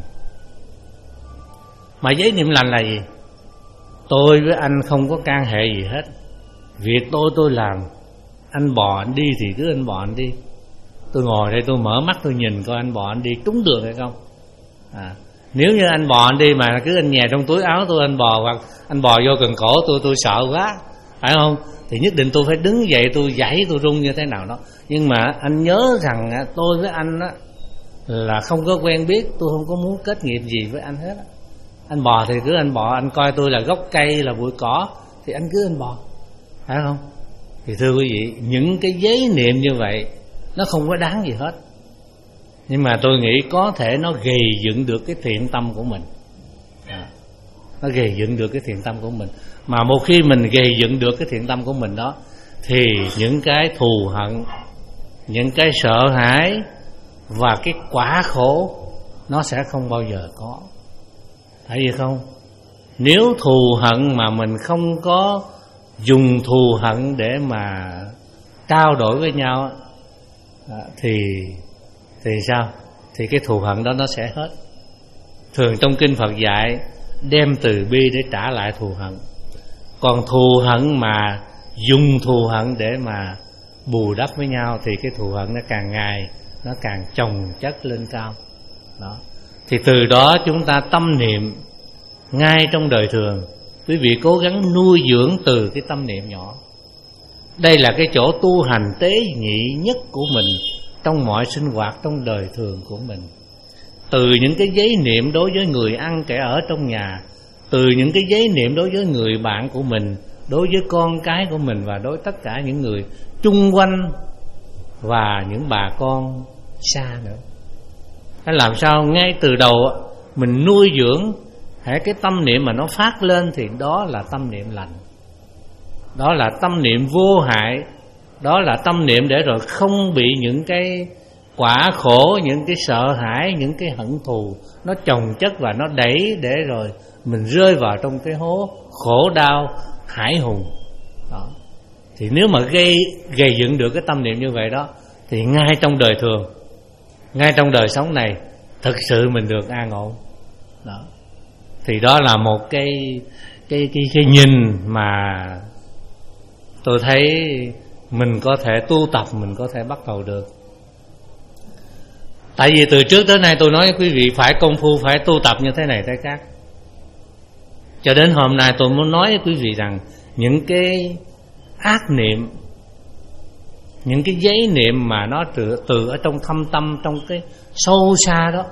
Mà giấy niệm lành là gì? Tôi với anh không có can hệ gì hết, việc tôi tôi làm. Anh bò anh đi thì cứ anh bò anh đi. Tôi ngồi đây tôi mở mắt tôi nhìn coi anh bò anh đi trúng được hay không. à, Nếu như anh bò anh đi mà cứ anh nhè trong túi áo tôi anh bò, hoặc anh bò vô cần cổ tôi, tôi sợ quá, phải không? Thì nhất định tôi phải đứng dậy, tôi giãy, tôi run như thế nào đó. Nhưng mà anh nhớ rằng tôi với anh á là không có quen biết, tôi không có muốn kết nghiệp gì với anh hết. Anh bò thì cứ anh bò, anh coi tôi là gốc cây, là bụi cỏ, thì anh cứ anh bò, phải không? Thì thưa quý vị, những cái giấy niệm như vậy nó không có đáng gì hết. Nhưng mà tôi nghĩ có thể nó gầy dựng được cái thiện tâm của mình. à, Nó gầy dựng được cái thiện tâm của mình. Mà một khi mình gầy dựng được cái thiện tâm của mình đó, thì những cái thù hận, những cái sợ hãi và cái quả khổ nó sẽ không bao giờ có. Thấy gì không? Nếu thù hận mà mình không có dùng thù hận để mà trao đổi với nhau thì thì sao? Thì cái thù hận đó nó sẽ hết. Thường trong kinh Phật dạy đem từ bi để trả lại thù hận. Còn thù hận mà dùng thù hận để mà bù đắp với nhau thì cái thù hận nó càng ngày nó càng chồng chất lên cao đó. Thì từ đó chúng ta tâm niệm ngay trong đời thường. Quý vị cố gắng nuôi dưỡng từ cái tâm niệm nhỏ. Đây là cái chỗ tu hành tế nhị nhất của mình trong mọi sinh hoạt trong đời thường của mình. Từ những cái giấy niệm đối với người ăn kẻ ở trong nhà, từ những cái giấy niệm đối với người bạn của mình, đối với con cái của mình, và đối với tất cả những người chung quanh và những bà con xa nữa. Hay làm sao ngay từ đầu mình nuôi dưỡng hãy cái tâm niệm mà nó phát lên thì đó là tâm niệm lành. Đó là tâm niệm vô hại. Đó là tâm niệm để rồi không bị những cái quả khổ, những cái sợ hãi, những cái hận thù nó chồng chất và nó đẩy để rồi mình rơi vào trong cái hố khổ đau hải hùng đó. Thì nếu mà gây gây dựng được cái tâm niệm như vậy đó, thì ngay trong đời thường, ngay trong đời sống này, thực sự mình được an ổn đó. Thì đó là một cái cái cái cái nhìn mà tôi thấy mình có thể tu tập, mình có thể bắt đầu được. Tại vì từ trước tới nay tôi nói với quý vị phải công phu, phải tu tập như thế này thế khác. Cho đến hôm nay tôi muốn nói với quý vị rằng những cái ác niệm, những cái giấy niệm mà nó từ, từ ở trong thâm tâm, trong cái sâu xa đó,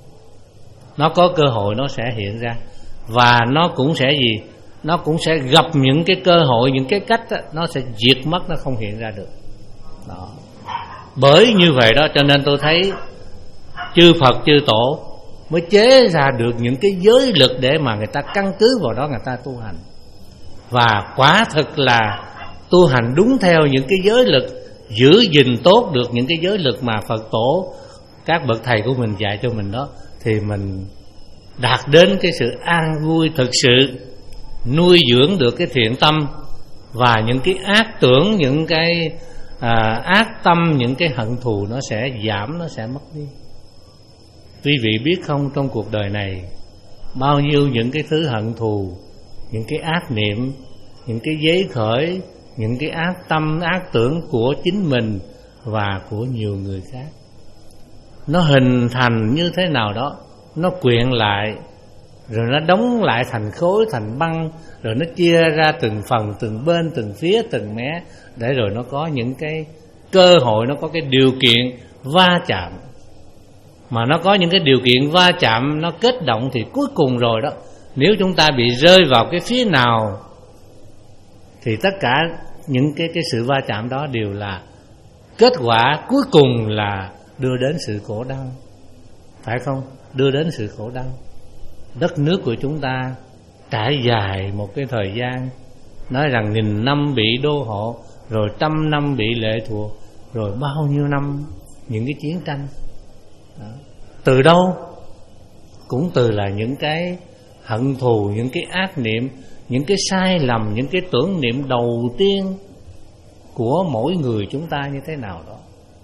nó có cơ hội nó sẽ hiện ra. Và nó cũng sẽ gì? Nó cũng sẽ gặp những cái cơ hội, những cái cách đó, nó sẽ diệt mất, nó không hiện ra được đó. Bởi như vậy đó cho nên tôi thấy chư Phật chư Tổ mới chế ra được những cái giới lực để mà người ta căn cứ vào đó người ta tu hành. Và quả thực là tu hành đúng theo những cái giới lực, giữ gìn tốt được những cái giới lực mà Phật Tổ, các bậc thầy của mình dạy cho mình đó, thì mình đạt đến cái sự an vui thực sự, nuôi dưỡng được cái thiện tâm. Và những cái ác tưởng, những cái à, ác tâm, những cái hận thù nó sẽ giảm, nó sẽ mất đi. Quý vị biết không, trong cuộc đời này bao nhiêu những cái thứ hận thù, những cái ác niệm, những cái giấy khởi, những cái ác tâm, ác tưởng của chính mình và của nhiều người khác. Nó hình thành như thế nào đó, nó quyện lại, rồi nó đóng lại thành khối, thành băng, rồi nó chia ra từng phần, từng bên, từng phía, từng mé, để rồi nó có những cái cơ hội, nó có cái điều kiện va chạm. Mà nó có những cái điều kiện va chạm, nó kết động thì cuối cùng rồi đó, nếu chúng ta bị rơi vào cái phía nào thì tất cả những cái, cái sự va chạm đó đều là kết quả cuối cùng là đưa đến sự khổ đau. Phải không? Đưa đến sự khổ đau. Đất nước của chúng ta trải dài một cái thời gian, nói rằng nghìn năm bị đô hộ, rồi trăm năm bị lệ thuộc, rồi bao nhiêu năm những cái chiến tranh đó. Từ đâu? Cũng từ là những cái hận thù, những cái ác niệm, những cái sai lầm, những cái tưởng niệm đầu tiên của mỗi người chúng ta như thế nào đó,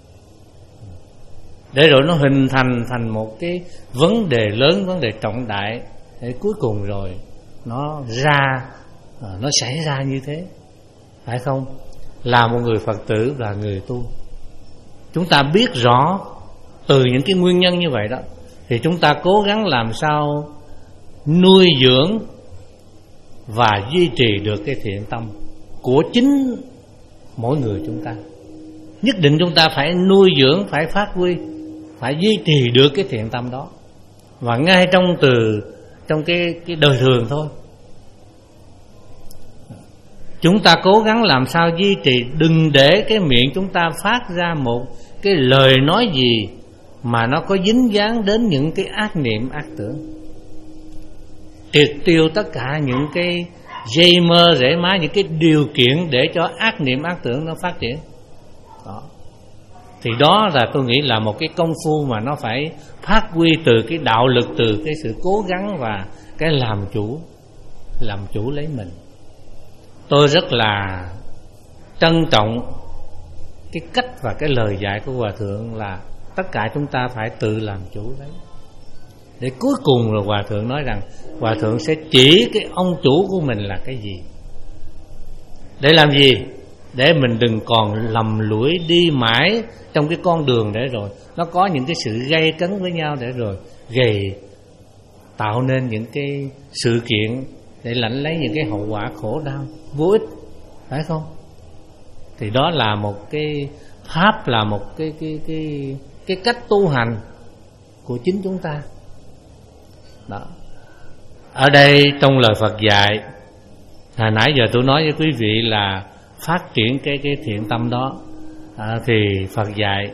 để rồi nó hình thành thành một cái vấn đề lớn, vấn đề trọng đại, để cuối cùng rồi nó ra, nó xảy ra như thế. Phải không? Là một người Phật tử, là người tu, chúng ta biết rõ từ những cái nguyên nhân như vậy đó, thì chúng ta cố gắng làm sao nuôi dưỡng và duy trì được cái thiện tâm của chính mỗi người chúng ta. Nhất định chúng ta phải nuôi dưỡng, phải phát huy, phải duy trì được cái thiện tâm đó. Và ngay trong từ trong cái cái đời thường thôi, chúng ta cố gắng làm sao duy trì, đừng để cái miệng chúng ta phát ra một cái lời nói gì mà nó có dính dáng đến những cái ác niệm, ác tưởng. Triệt tiêu tất cả những cái dây mơ rễ má, những cái điều kiện để cho ác niệm, ác tưởng nó phát triển đó. Thì đó là tôi nghĩ là một cái công phu mà nó phải phát huy từ cái đạo lực, từ cái sự cố gắng và cái làm chủ, làm chủ lấy mình. Tôi rất là trân trọng cái cách và cái lời dạy của Hòa Thượng là tất cả chúng ta phải tự làm chủ lấy. Để cuối cùng rồi Hòa Thượng nói rằng Hòa Thượng sẽ chỉ cái ông chủ của mình là cái gì. Để làm gì? Để mình đừng còn lầm lũi đi mãi trong cái con đường, để rồi nó có những cái sự gây cấn với nhau, để rồi gầy tạo nên những cái sự kiện để lãnh lấy những cái hậu quả khổ đau vô ích. Phải không? Thì đó là một cái pháp, là một cái cái cái cái cách tu hành của chính chúng ta. Đó. Ở đây trong lời Phật dạy, hồi nãy giờ tôi nói với quý vị là phát triển cái cái thiện tâm đó, à, thì Phật dạy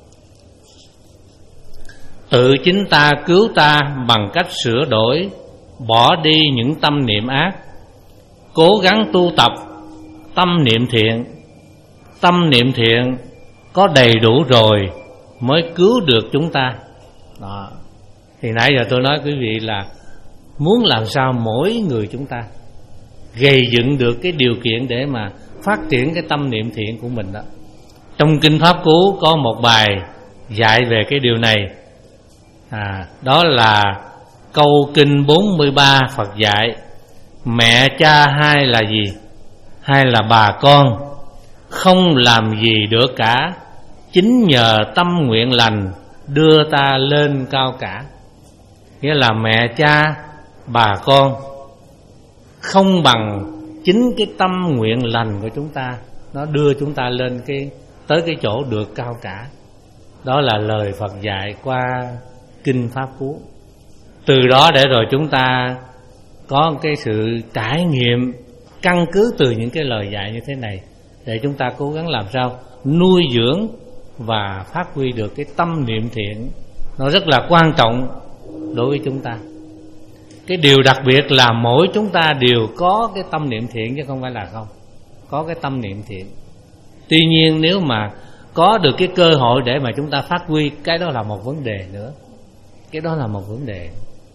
tự chính ta cứu ta bằng cách sửa đổi, bỏ đi những tâm niệm ác, cố gắng tu tập tâm niệm thiện. Tâm niệm thiện có đầy đủ rồi mới cứu được chúng ta đó. Thì nãy giờ tôi nói quý vị là muốn làm sao mỗi người chúng ta gây dựng được cái điều kiện để mà phát triển cái tâm niệm thiện của mình đó. Trong Kinh Pháp Cú có một bài dạy về cái điều này, à, đó là Câu kinh bốn mươi ba Phật dạy mẹ cha hai là gì? Hai là bà con, không làm gì được cả, chính nhờ tâm nguyện lành đưa ta lên cao cả. Nghĩa là mẹ cha bà con không bằng chính cái tâm nguyện lành của chúng ta, nó đưa chúng ta lên cái tới cái chỗ được cao cả. Đó là lời Phật dạy qua kinh Pháp Cú. Từ đó để rồi chúng ta có cái sự trải nghiệm căn cứ từ những cái lời dạy như thế này, để chúng ta cố gắng làm sao nuôi dưỡng và phát huy được cái tâm niệm thiện. Nó rất là quan trọng đối với chúng ta. Cái điều đặc biệt là mỗi chúng ta đều có cái tâm niệm thiện, chứ không phải là không có cái tâm niệm thiện. Tuy nhiên nếu mà có được cái cơ hội để mà chúng ta phát huy, cái đó là một vấn đề nữa. Cái đó là một vấn đề.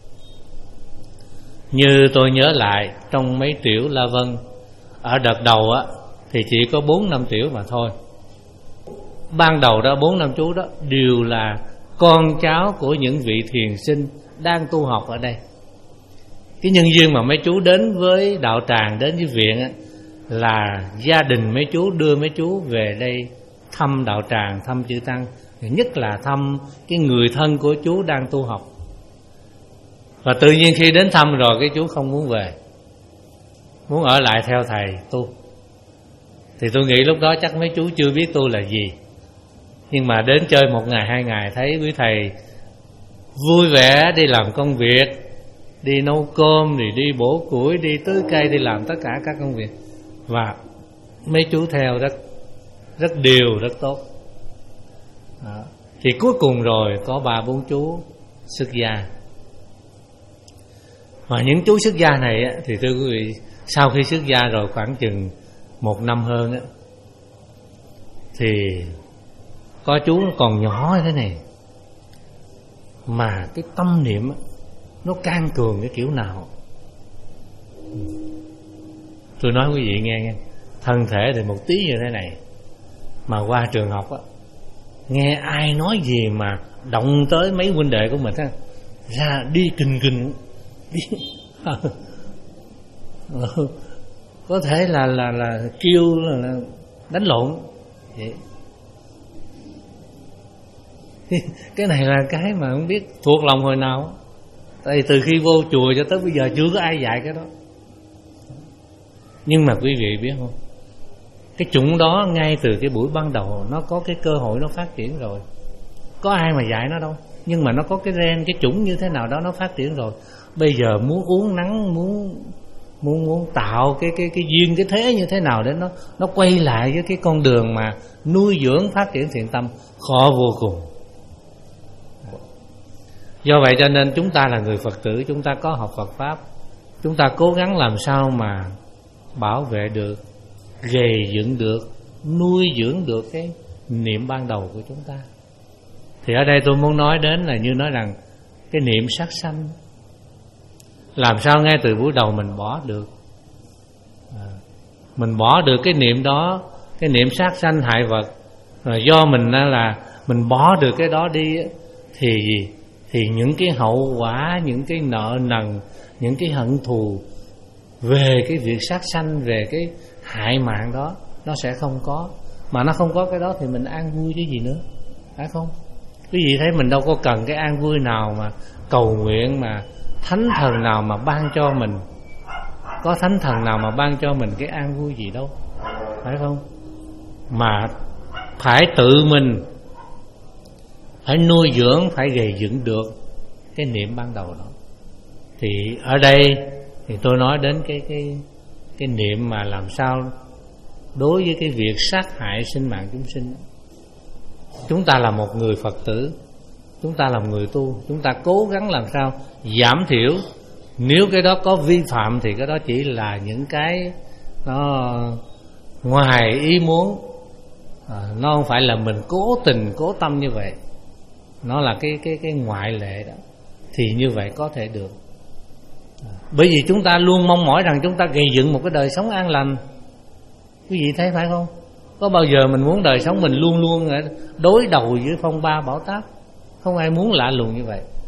Như tôi nhớ lại trong mấy tiểu La Vân, ở đợt đầu á thì chỉ có bốn năm tiểu mà thôi. Ban đầu đó bốn năm chú đó đều là con cháu của những vị thiền sinh đang tu học ở đây. Cái nhân duyên mà mấy chú đến với đạo tràng, đến với viện á, là gia đình mấy chú đưa mấy chú về đây thăm đạo tràng, thăm chư tăng, nhất là thăm cái người thân của chú đang tu học. Và tự nhiên khi đến thăm rồi cái chú không muốn về, muốn ở lại theo thầy tu. Thì tôi nghĩ lúc đó chắc mấy chú chưa biết tu là gì. Nhưng mà đến chơi một ngày hai ngày thấy quý thầy vui vẻ đi làm công việc, đi nấu cơm, thì đi bổ củi, đi tưới cây, đi làm tất cả các công việc. Và mấy chú theo rất rất đều, rất tốt. Đó. Thì cuối cùng rồi có ba bốn chú xuất gia. Và những chú xuất gia này á, thì thưa quý vị, sau khi xuất gia rồi khoảng chừng một năm hơn á, thì có chú nó còn nhỏ như thế này mà cái tâm niệm á, nó can cường cái kiểu nào. Tôi nói quý vị nghe nghe, thân thể thì một tí như thế này, mà qua trường học á, nghe ai nói gì mà động tới mấy huynh đệ của mình á, ra đi kình kình đi. Có thể là là là kêu là, là đánh lộn vậy. Cái này là cái mà không biết thuộc lòng hồi nào. Tại vì từ khi vô chùa cho tới bây giờ chưa có ai dạy cái đó. Nhưng mà quý vị biết không, cái chủng đó ngay từ cái buổi ban đầu nó có cái cơ hội nó phát triển rồi. Có ai mà dạy nó đâu, nhưng mà nó có cái gen, cái chủng như thế nào đó nó phát triển rồi. Bây giờ muốn uống nắng, muốn muốn muốn tạo cái cái cái duyên, cái thế như thế nào để nó nó quay lại với cái con đường mà nuôi dưỡng phát triển thiện tâm khó vô cùng. Do vậy cho nên chúng ta là người Phật tử, chúng ta có học Phật pháp, chúng ta cố gắng làm sao mà bảo vệ được, gầy dựng được, nuôi dưỡng được cái niệm ban đầu của chúng ta. Thì ở đây tôi muốn nói đến là như nói rằng cái niệm sát sanh, làm sao ngay từ buổi đầu mình bỏ được, à, mình bỏ được cái niệm đó, cái niệm sát sanh hại vật. Rồi do mình là mình bỏ được cái đó đi, thì gì? Thì những cái hậu quả, những cái nợ nần, những cái hận thù về cái việc sát sanh, về cái hại mạng đó, nó sẽ không có. Mà nó không có cái đó thì mình an vui chứ gì nữa, phải không? Quý vị thấy mình đâu có cần cái an vui nào mà cầu nguyện mà thánh thần nào mà ban cho mình, có thánh thần nào mà ban cho mình cái an vui gì đâu, phải không? Mà phải tự mình phải nuôi dưỡng, phải gầy dựng được cái niệm ban đầu đó. Thì ở đây thì tôi nói đến cái cái cái niệm mà làm sao đối với cái việc sát hại sinh mạng chúng sinh. Chúng ta là một người Phật tử, chúng ta là một người tu, chúng ta cố gắng làm sao giảm thiểu. Nếu cái đó có vi phạm thì cái đó chỉ là những cái nó ngoài ý muốn, à, nó không phải là mình cố tình cố tâm như vậy, nó là cái cái cái ngoại lệ đó, thì như vậy có thể được. À, bởi vì chúng ta luôn mong mỏi rằng chúng ta gây dựng một cái đời sống an lành. Quý vị thấy phải không? Có bao giờ mình muốn đời sống mình luôn luôn đối đầu với phong ba bão táp? Không ai muốn lạ lùng như vậy.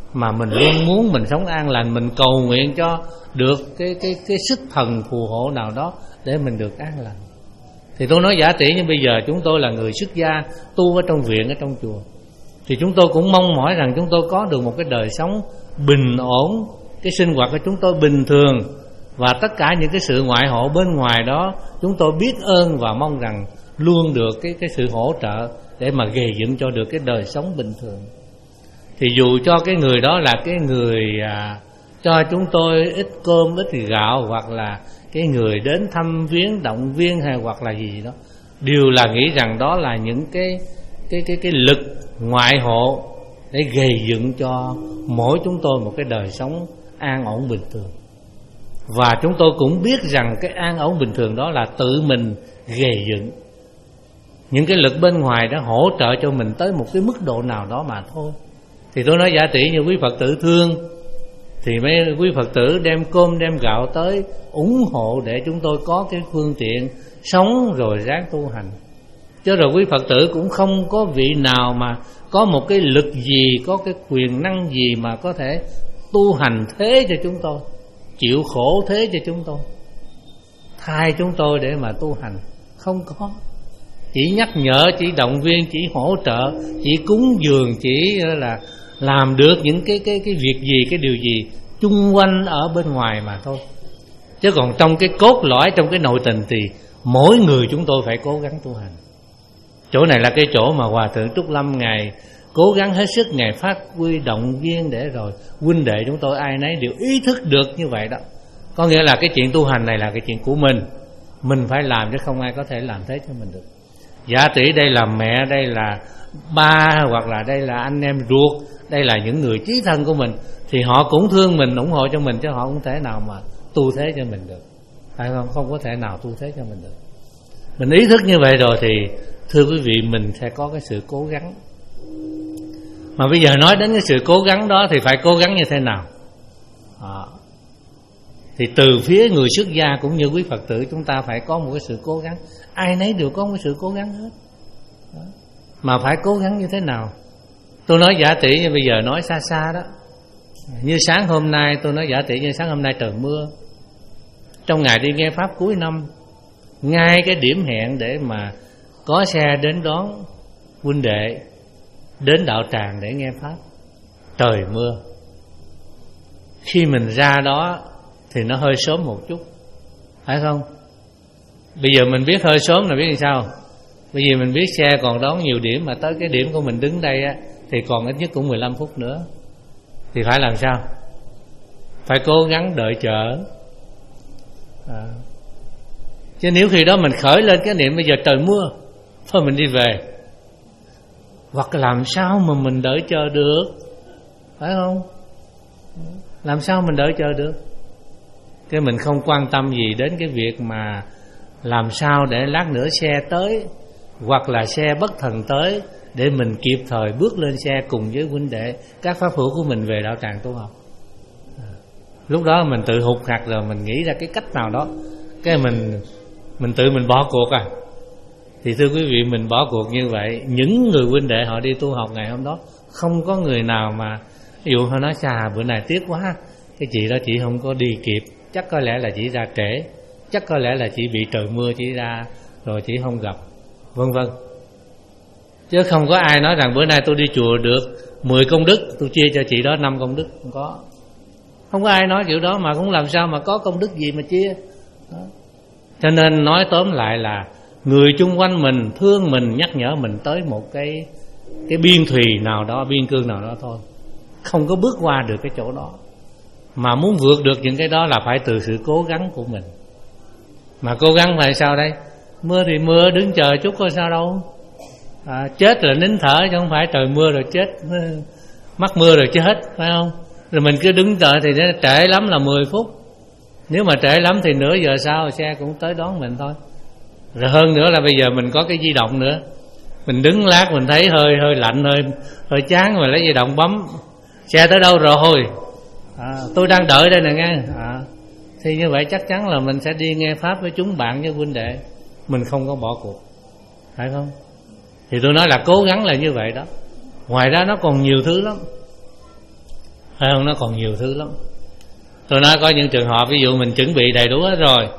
mà mình luôn muốn mình sống an lành, mình cầu nguyện cho được cái cái cái sức thần phù hộ nào đó để mình được an lành. Thì tôi nói giả tỷ như bây giờ chúng tôi là người xuất gia tu ở trong viện, ở trong chùa, thì chúng tôi cũng mong mỏi rằng chúng tôi có được một cái đời sống bình ổn, cái sinh hoạt của chúng tôi bình thường, và tất cả những cái sự ngoại hộ bên ngoài đó chúng tôi biết ơn và mong rằng luôn được cái cái sự hỗ trợ để mà gây dựng cho được cái đời sống bình thường. Thì dù cho cái người đó là cái người à, cho chúng tôi ít cơm ít gạo, hoặc là cái người đến thăm viếng động viên hay hoặc là gì đó, đều là nghĩ rằng đó là những cái cái cái cái lực ngoại hộ để gây dựng cho mỗi chúng tôi một cái đời sống an ổn bình thường. Và chúng tôi cũng biết rằng cái an ổn bình thường đó là tự mình gây dựng. Những cái lực bên ngoài đã hỗ trợ cho mình tới một cái mức độ nào đó mà thôi. Thì tôi nói giả tỷ như quý Phật tử thương, thì mấy quý Phật tử đem cơm đem gạo tới ủng hộ để chúng tôi có cái phương tiện sống rồi ráng tu hành. Chứ rồi quý Phật tử cũng không có vị nào mà có một cái lực gì, có cái quyền năng gì mà có thể tu hành thế cho chúng tôi, chịu khổ thế cho chúng tôi, thay chúng tôi để mà tu hành. Không có. Chỉ nhắc nhở, chỉ động viên, chỉ hỗ trợ, chỉ cúng dường, chỉ là làm được những cái cái cái việc gì, cái điều gì chung quanh ở bên ngoài mà thôi. Chứ còn trong cái cốt lõi, trong cái nội tình thì mỗi người chúng tôi phải cố gắng tu hành. Chỗ này là cái chỗ mà Hòa Thượng Trúc Lâm Ngài cố gắng hết sức, Ngài phát huy động viên để rồi huynh đệ chúng tôi ai nấy đều ý thức được như vậy đó. Có nghĩa là cái chuyện tu hành này là cái chuyện của mình, mình phải làm chứ không ai có thể làm thế cho mình được. Giả tỷ đây là mẹ, đây là ba, hoặc là đây là anh em ruột, đây là những người chí thân của mình, thì họ cũng thương mình, ủng hộ cho mình, chứ họ không thể nào mà tu thế cho mình được, phải không? Không có thể nào tu thế cho mình được. Mình ý thức như vậy rồi thì thưa quý vị, mình sẽ có cái sự cố gắng. Mà bây giờ nói đến cái sự cố gắng đó thì phải cố gắng như thế nào? À, thì từ phía người xuất gia cũng như quý Phật tử, chúng ta phải có một cái sự cố gắng. Ai nấy đều có một cái sự cố gắng hết đó. Mà phải cố gắng như thế nào? Tôi nói giả tỷ như bây giờ nói xa xa đó. Như sáng hôm nay, tôi nói giả tỷ như sáng hôm nay trời mưa, trong ngày đi nghe Pháp cuối năm, ngay cái điểm hẹn để mà có xe đến đón huynh đệ đến đạo tràng để nghe Pháp, trời mưa. Khi mình ra đó thì nó hơi sớm một chút, phải không? Bây giờ mình biết hơi sớm là biết làm sao. Bây giờ mình biết xe còn đón nhiều điểm, mà tới cái điểm của mình đứng đây á, thì còn ít nhất cũng mười lăm phút nữa. Thì phải làm sao? Phải cố gắng đợi chờ à. Chứ nếu khi đó mình khởi lên cái niệm bây giờ trời mưa, thôi mình đi về, hoặc làm sao mà mình đợi chờ được, phải không? Làm sao mình đợi chờ được? Cái mình không quan tâm gì đến cái việc mà làm sao để lát nữa xe tới, hoặc là xe bất thần tới, để mình kịp thời bước lên xe cùng với huynh đệ các pháp hữu của mình về đạo tràng tu học. Lúc đó mình tự hụt hạt rồi, mình nghĩ ra cái cách nào đó, cái mình mình tự mình bỏ cuộc à. Thì thưa quý vị, mình bỏ cuộc như vậy, những người huynh đệ họ đi tu học ngày hôm đó, không có người nào mà ví dụ họ nói chà bữa này tiếc quá, cái chị đó chị không có đi kịp, chắc có lẽ là chị ra trễ, chắc có lẽ là chị bị trời mưa chị ra rồi chị không gặp, vân vân. Chứ không có ai nói rằng bữa nay tôi đi chùa được mười công đức, tôi chia cho chị đó năm công đức. Không có. Không có ai nói kiểu đó, mà cũng làm sao mà có công đức gì mà chia đó. Cho nên nói tóm lại là người chung quanh mình thương mình, nhắc nhở mình tới một cái cái biên thùy nào đó, biên cương nào đó thôi. Không có bước qua được cái chỗ đó. Mà muốn vượt được những cái đó là phải từ sự cố gắng của mình. Mà cố gắng phải sao đây? Mưa thì mưa, đứng chờ chút coi sao đâu. À, chết là nín thở, chứ không phải trời mưa rồi chết, mắc mưa rồi chết, phải không? Rồi mình cứ đứng đợi thì trễ lắm là mười phút. Nếu mà trễ lắm thì nửa giờ sau xe cũng tới đón mình thôi. Rồi hơn nữa là bây giờ mình có cái di động nữa, mình đứng lát mình thấy hơi hơi lạnh, hơi hơi chán, mà lấy di động bấm xe tới đâu rồi, à, tôi đang đợi đây nè nghe. À, thì như vậy chắc chắn là mình sẽ đi nghe Pháp với chúng bạn, với huynh đệ, mình không có bỏ cuộc, phải không? Thì tôi nói là cố gắng là như vậy đó. Ngoài ra nó còn nhiều thứ lắm. phải không? Nó còn nhiều thứ lắm. Tôi nói có những trường hợp ví dụ mình chuẩn bị đầy đủ hết rồi,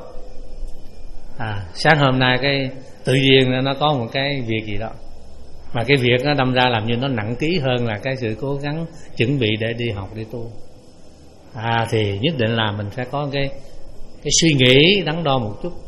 à, sáng hôm nay cái tự nhiên nó có một cái việc gì đó, mà cái việc nó đâm ra làm như nó nặng ký hơn là cái sự cố gắng chuẩn bị để đi học, đi tu. À, thì nhất định là mình phải có cái cái suy nghĩ đắn đo một chút.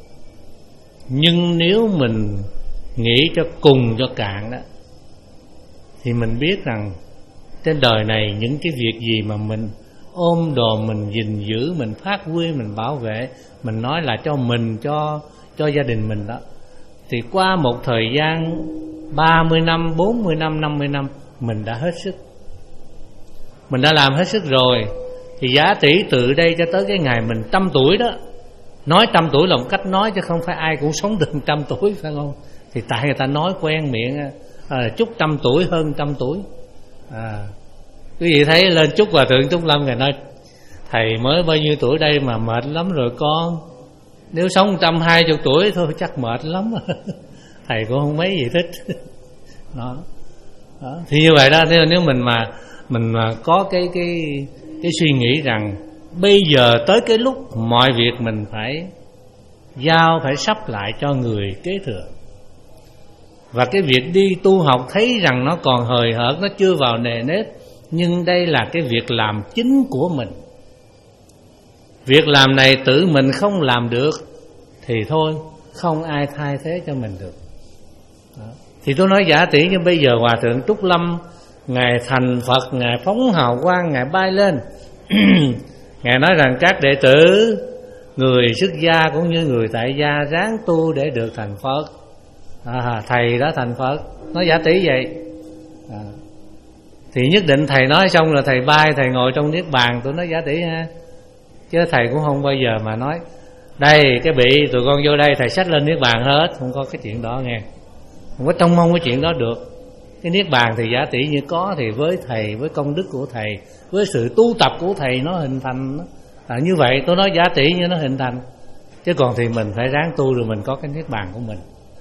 Nhưng nếu mình nghĩ cho cùng cho cạn đó, thì mình biết rằng trên đời này những cái việc gì mà mình ôm đồm, mình gìn giữ, mình phát huy, mình bảo vệ, mình nói là cho mình, cho cho gia đình mình đó, thì qua một thời gian ba mươi năm, bốn mươi năm, năm mươi năm, mình đã hết sức. Mình đã làm hết sức rồi. Thì giá trị từ đây cho tới cái ngày mình trăm tuổi đó, nói trăm tuổi là một cách nói, chứ không phải ai cũng sống được trăm tuổi, phải không? Thì tại người ta nói quen miệng à, chúc trăm tuổi hơn trăm tuổi. À, quý vị thấy lên chúc Hòa Thượng Túc Lâm, Ngài nói thầy mới bao nhiêu tuổi đây mà mệt lắm rồi con. Nếu sống một trăm hai mươi tuổi thôi chắc mệt lắm. Thầy cũng không mấy gì thích. Đó. Đó. Thì như vậy đó, nếu mình mà mình mà có cái cái cái suy nghĩ rằng bây giờ tới cái lúc mọi việc mình phải giao, phải sắp lại cho người kế thừa. Và cái việc đi tu học thấy rằng nó còn hời hợt, nó chưa vào nề nếp, nhưng đây là cái việc làm chính của mình. Việc làm này tự mình không làm được thì thôi, không ai thay thế cho mình được. Đó. Thì tôi nói giả tỷ như bây giờ Hòa Thượng Trúc Lâm, Ngài thành Phật, Ngài phóng hào quang, Ngài bay lên. Ngài nói rằng các đệ tử, người xuất gia cũng như người tại gia ráng tu để được thành Phật. À, thầy đã thành Phật, nói giả tỷ vậy. À, thì nhất định thầy nói xong rồi thầy bay, thầy ngồi trong niết bàn. Tôi nói giả tỷ ha, chứ thầy cũng không bao giờ mà nói đây cái bị tụi con vô đây thầy xách lên niết bàn hết. Không có cái chuyện đó nghe, không có trông mong cái chuyện đó được. Cái niết bàn thì giả tỷ như có, thì với thầy, với công đức của thầy, với sự tu tập của thầy nó hình thành đó. À, như vậy tôi nói giả tỷ như nó hình thành. Chứ còn thì mình phải ráng tu rồi mình có cái niết bàn của mình.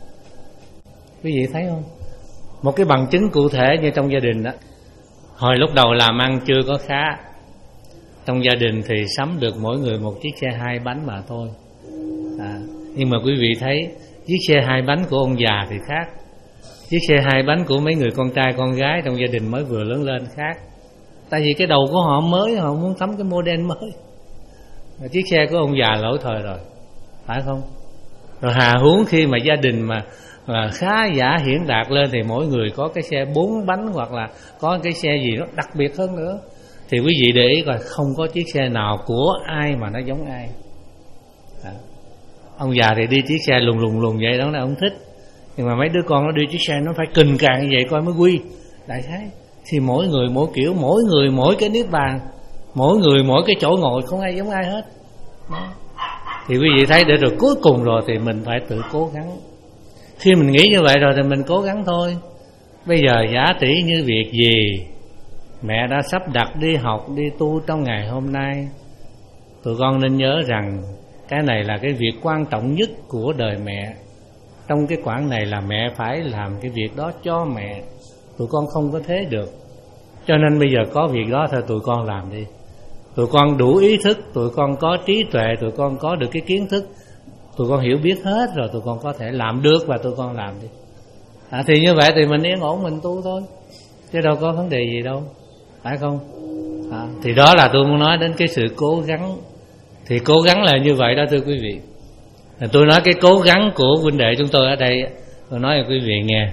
Quý vị thấy không? Một cái bằng chứng cụ thể như trong gia đình đó. Hồi lúc đầu làm ăn chưa có khá, trong gia đình thì sắm được mỗi người một chiếc xe hai bánh mà thôi. À, nhưng mà quý vị thấy chiếc xe hai bánh của ông già thì khác, chiếc xe hai bánh của mấy người con trai con gái trong gia đình mới vừa lớn lên khác. Tại vì cái đầu của họ mới, họ muốn sắm cái model mới. Và chiếc xe của ông già lỗi thời rồi, phải không? Rồi hà huống khi mà gia đình mà và khá giả hiển đạt lên thì mỗi người có cái xe bốn bánh, hoặc là có cái xe gì nó đặc biệt hơn nữa. Thì quý vị để ý coi, không có chiếc xe nào của ai mà nó giống ai. À, ông già thì đi chiếc xe lùng lùng lùng vậy đó là ông thích. Nhưng mà mấy đứa con nó đi chiếc xe nó phải cình càng như vậy coi mới quy. Đại khái thì mỗi người mỗi kiểu, mỗi người mỗi cái niết bàn, mỗi người mỗi cái chỗ ngồi, không ai giống ai hết. Đó. Thì quý vị thấy để rồi cuối cùng rồi thì mình phải tự cố gắng. Khi mình nghĩ như vậy rồi thì mình cố gắng thôi. Bây giờ giả tỷ như việc gì mẹ đã sắp đặt đi học, đi tu trong ngày hôm nay, tụi con nên nhớ rằng cái này là cái việc quan trọng nhất của đời mẹ. Trong cái quãng này là mẹ phải làm cái việc đó cho mẹ. Tụi con không có thế được. Cho nên bây giờ có việc đó thôi tụi con làm đi. Tụi con đủ ý thức, tụi con có trí tuệ, tụi con có được cái kiến thức, tụi con hiểu biết hết rồi, tụi con có thể làm được và tụi con làm đi. À, thì như vậy thì mình yên ổn mình tu thôi, chứ đâu có vấn đề gì đâu, phải không? À, thì đó là tôi muốn nói đến cái sự cố gắng. Thì cố gắng là như vậy đó thưa quý vị. À, tôi nói cái cố gắng của huynh đệ chúng tôi ở đây, tôi nói cho quý vị nghe.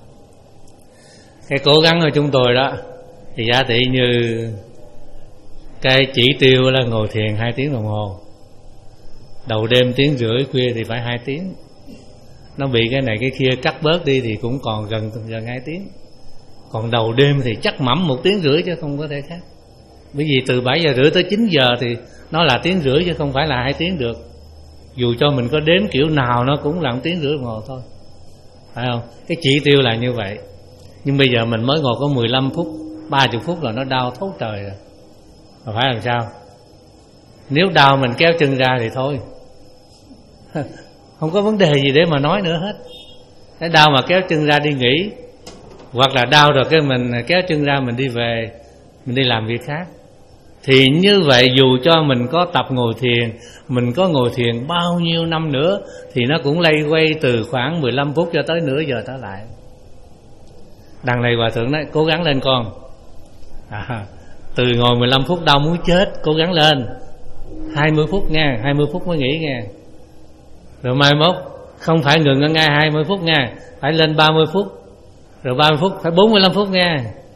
Cái cố gắng của chúng tôi đó thì giả tỷ như cái chỉ tiêu là ngồi thiền hai tiếng đồng hồ, đầu đêm tiếng rưỡi, khuya thì phải hai tiếng. Nó bị cái này cái kia cắt bớt đi thì cũng còn gần gần hai tiếng. Còn đầu đêm thì chắc mẩm một tiếng rưỡi chứ không có thể khác. Bởi vì từ bảy giờ rưỡi tới chín giờ thì nó là tiếng rưỡi chứ không phải là hai tiếng được. Dù cho mình có đếm kiểu nào nó cũng là một tiếng rưỡi đồng hồ thôi, phải không? Cái chỉ tiêu là như vậy. Nhưng bây giờ mình mới ngồi có mười lăm phút, ba mươi phút là nó đau thấu trời rồi. Mà phải làm sao? Nếu đau mình kéo chân ra thì thôi, không có vấn đề gì để mà nói nữa hết. Cái đau mà kéo chân ra đi nghỉ, hoặc là đau rồi cái mình kéo chân ra mình đi về, mình đi làm việc khác. Thì như vậy dù cho mình có tập ngồi thiền, mình có ngồi thiền bao nhiêu năm nữa, thì nó cũng lay quay từ khoảng mười lăm phút cho tới nửa giờ trở lại. Đằng này Hòa Thượng nói cố gắng lên con, à, từ ngồi mười lăm phút đau muốn chết, cố gắng lên hai mươi phút nha, hai mươi phút mới nghỉ nha. Rồi mai mốt không phải ngừng ở ngay hai mươi phút nha, phải lên ba mươi phút. Rồi ba mươi phút phải bốn mươi lăm phút nha.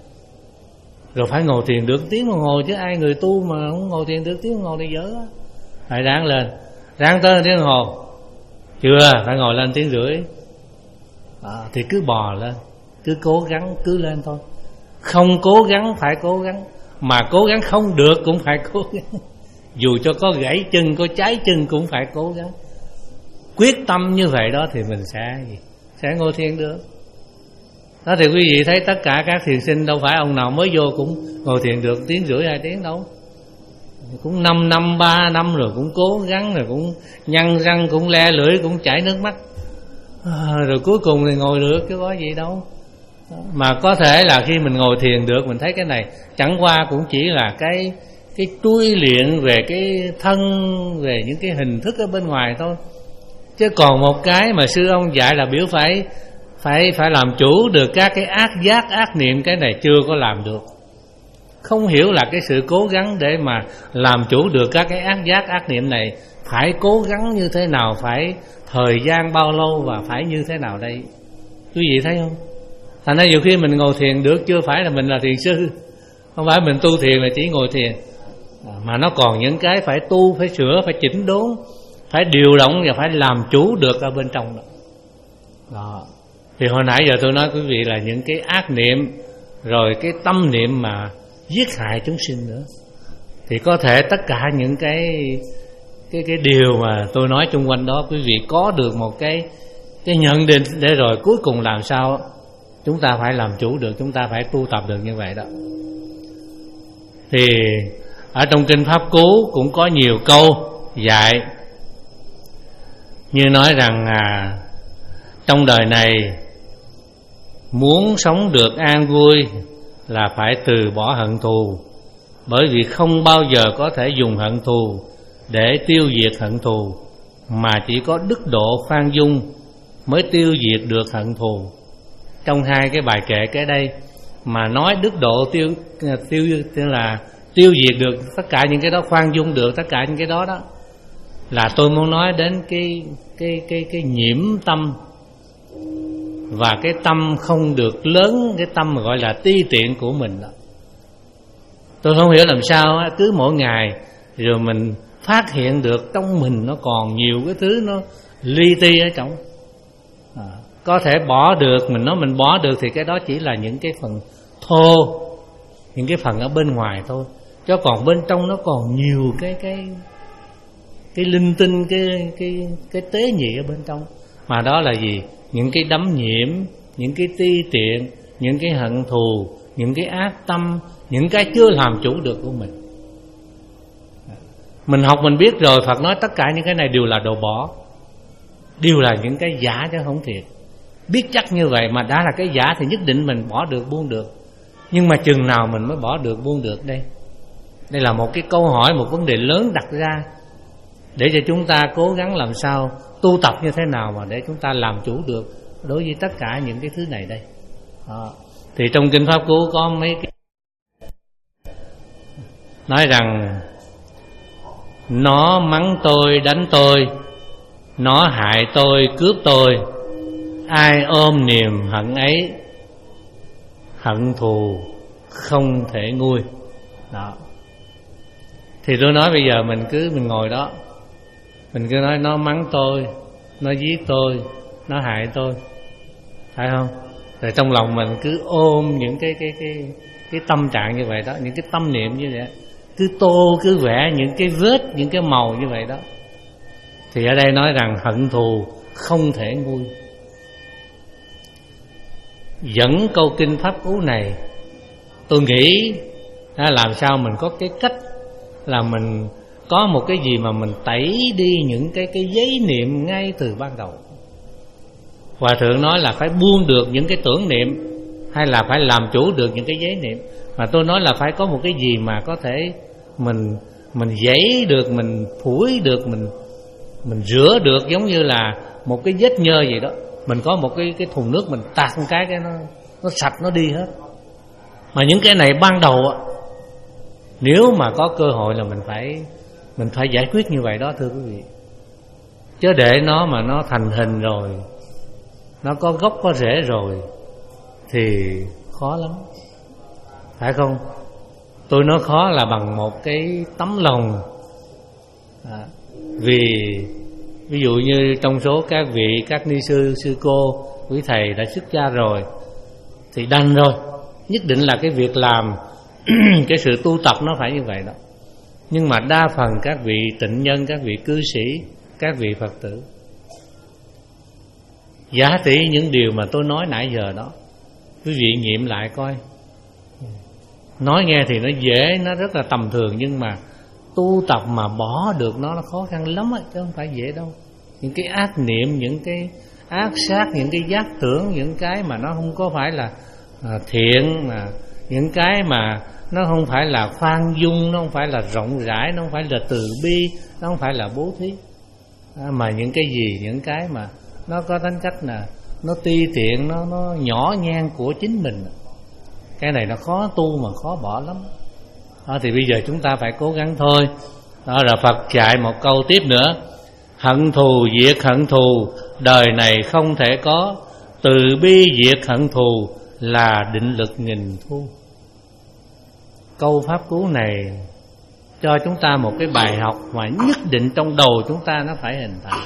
Rồi phải ngồi thiền được tiếng đồng hồ chứ, ai người tu mà không ngồi thiền được tiếng đồng hồ thì dở. Phải ráng lên, ráng tới tiếng đồng hồ. Chưa, phải ngồi lên tiếng rưỡi. À, thì cứ bò lên, cứ cố gắng, cứ lên thôi. Không cố gắng phải cố gắng, mà cố gắng không được cũng phải cố gắng. Dù cho có gãy chân, có cháy chân cũng phải cố gắng. Quyết tâm như vậy đó thì mình sẽ sẽ ngồi thiền được. Đó thì quý vị thấy tất cả các thiền sinh đâu phải ông nào mới vô cũng ngồi thiền được tiếng rưỡi hai tiếng đâu. Cũng năm năm, ba năm rồi cũng cố gắng, rồi cũng nhăn răng, cũng le lưỡi, cũng chảy nước mắt, à, rồi cuối cùng thì ngồi được chứ có gì đâu. Mà có thể là khi mình ngồi thiền được, mình thấy cái này chẳng qua cũng chỉ là cái cái trui luyện về cái thân, về những cái hình thức ở bên ngoài thôi. Chứ còn một cái mà sư ông dạy là biểu phải phải phải làm chủ được các cái ác giác, ác niệm, cái này chưa có làm được. Không hiểu là cái sự cố gắng để mà làm chủ được các cái ác giác, ác niệm này phải cố gắng như thế nào, phải thời gian bao lâu và phải như thế nào đây. Quý vị thấy không? Thành ra nhiều khi mình ngồi thiền được chưa phải là mình là thiền sư. Không phải mình tu thiền là chỉ ngồi thiền, mà nó còn những cái phải tu, phải sửa, phải chỉnh đốn, phải điều động và phải làm chủ được ở bên trong đó. Đó. Thì hồi nãy giờ tôi nói quý vị là những cái ác niệm, rồi cái tâm niệm mà giết hại chúng sinh nữa. Thì có thể tất cả những cái cái cái điều mà tôi nói chung quanh đó, quý vị có được một cái cái nhận định để rồi cuối cùng làm sao chúng ta phải làm chủ được, chúng ta phải tu tập được như vậy đó. Thì ở trong kinh Pháp Cú cũng có nhiều câu dạy, như nói rằng à, trong đời này muốn sống được an vui là phải từ bỏ hận thù, bởi vì không bao giờ có thể dùng hận thù để tiêu diệt hận thù, mà chỉ có đức độ khoan dung mới tiêu diệt được hận thù. Trong hai cái bài kệ kế đây mà nói đức độ tiêu tiêu tức là tiêu diệt được tất cả những cái đó, khoan dung được tất cả những cái đó đó, là tôi muốn nói đến cái cái cái cái nhiễm tâm, và cái tâm không được lớn, cái tâm mà gọi là ti tiện của mình đó. Tôi không hiểu làm sao cứ mỗi ngày rồi mình phát hiện được trong mình nó còn nhiều cái thứ nó li ti ở trong. À, có thể bỏ được, mình nói mình bỏ được thì cái đó chỉ là những cái phần thô, những cái phần ở bên ngoài thôi, chứ còn bên trong nó còn nhiều cái cái cái linh tinh, cái cái cái tế nhị ở bên trong. Mà đó là gì? Những cái đắm nhiễm, những cái ti tiện, những cái hận thù, những cái ác tâm, những cái chưa làm chủ được của mình. Mình học mình biết rồi, Phật nói tất cả những cái này đều là đồ bỏ, đều là những cái giả chứ không thiệt. Biết chắc như vậy mà đã là cái giả thì nhất định mình bỏ được, buông được. Nhưng mà chừng nào mình mới bỏ được, buông được đây? Đây là một cái câu hỏi, một vấn đề lớn đặt ra, để cho chúng ta cố gắng làm sao tu tập như thế nào mà để chúng ta làm chủ được đối với tất cả những cái thứ này đây. Đó. Thì trong kinh Pháp Cú có mấy cái nói rằng nó mắng tôi, đánh tôi, nó hại tôi, cướp tôi, ai ôm niềm hận ấy, hận thù không thể nguôi. Đó. Thì tôi nói bây giờ mình cứ mình ngồi đó, mình cứ nói nó mắng tôi, nó giết tôi, nó hại tôi, phải không? Rồi trong lòng mình cứ ôm những cái cái cái cái tâm trạng như vậy đó, những cái tâm niệm như vậy, cứ tô, cứ vẽ những cái vết, những cái màu như vậy đó. Thì ở đây nói rằng hận thù không thể nguôi. Dẫn câu kinh Pháp Cú này, tôi nghĩ làm sao mình có cái cách là mình có một cái gì mà mình tẩy đi những cái cái giấy niệm ngay từ ban đầu. Hòa Thượng nói là phải buông được những cái tưởng niệm hay là phải làm chủ được những cái giấy niệm, mà tôi nói là phải có một cái gì mà có thể mình mình giấy được, mình phủi được, mình mình rửa được, giống như là một cái vết nhơ gì đó. Mình có một cái cái thùng nước mình tạt một cái cái nó nó sạch, nó đi hết. Mà những cái này ban đầu á, nếu mà có cơ hội là mình phải mình phải giải quyết như vậy đó thưa quý vị. Chứ để nó mà nó thành hình rồi, nó có gốc có rễ rồi thì khó lắm, phải không? Tôi nói khó là bằng một cái tấm lòng. à, Vì ví dụ như trong số các vị, các ni sư, sư cô, quý thầy đã xuất gia rồi thì đành rồi, nhất định là cái việc làm cái sự tu tập nó phải như vậy đó. Nhưng mà đa phần các vị tịnh nhân, các vị cư sĩ, các vị Phật tử, giả tỷ những điều mà tôi nói nãy giờ đó, quý vị nghiệm lại coi. Nói nghe thì nó dễ, nó rất là tầm thường, nhưng mà tu tập mà bỏ được nó nó khó khăn lắm á, chứ không phải dễ đâu. Những cái ác niệm, những cái ác sát, những cái giác tưởng, những cái mà nó không có phải là à, thiện, mà những cái mà nó không phải là khoan dung, nó không phải là rộng rãi, nó không phải là từ bi, nó không phải là bố thí, à, mà những cái gì, những cái mà nó có tính cách là nó ti tiện, nó nó nhỏ nhen của chính mình. Cái này nó khó tu mà khó bỏ lắm. Đó, thì bây giờ chúng ta phải cố gắng thôi. Đó là Phật dạy một câu tiếp nữa: hận thù diệt hận thù, đời này không thể có. Từ bi diệt hận thù là định lực nghìn thu. Câu pháp cú này cho chúng ta một cái bài học mà nhất định trong đầu chúng ta nó phải hình thành.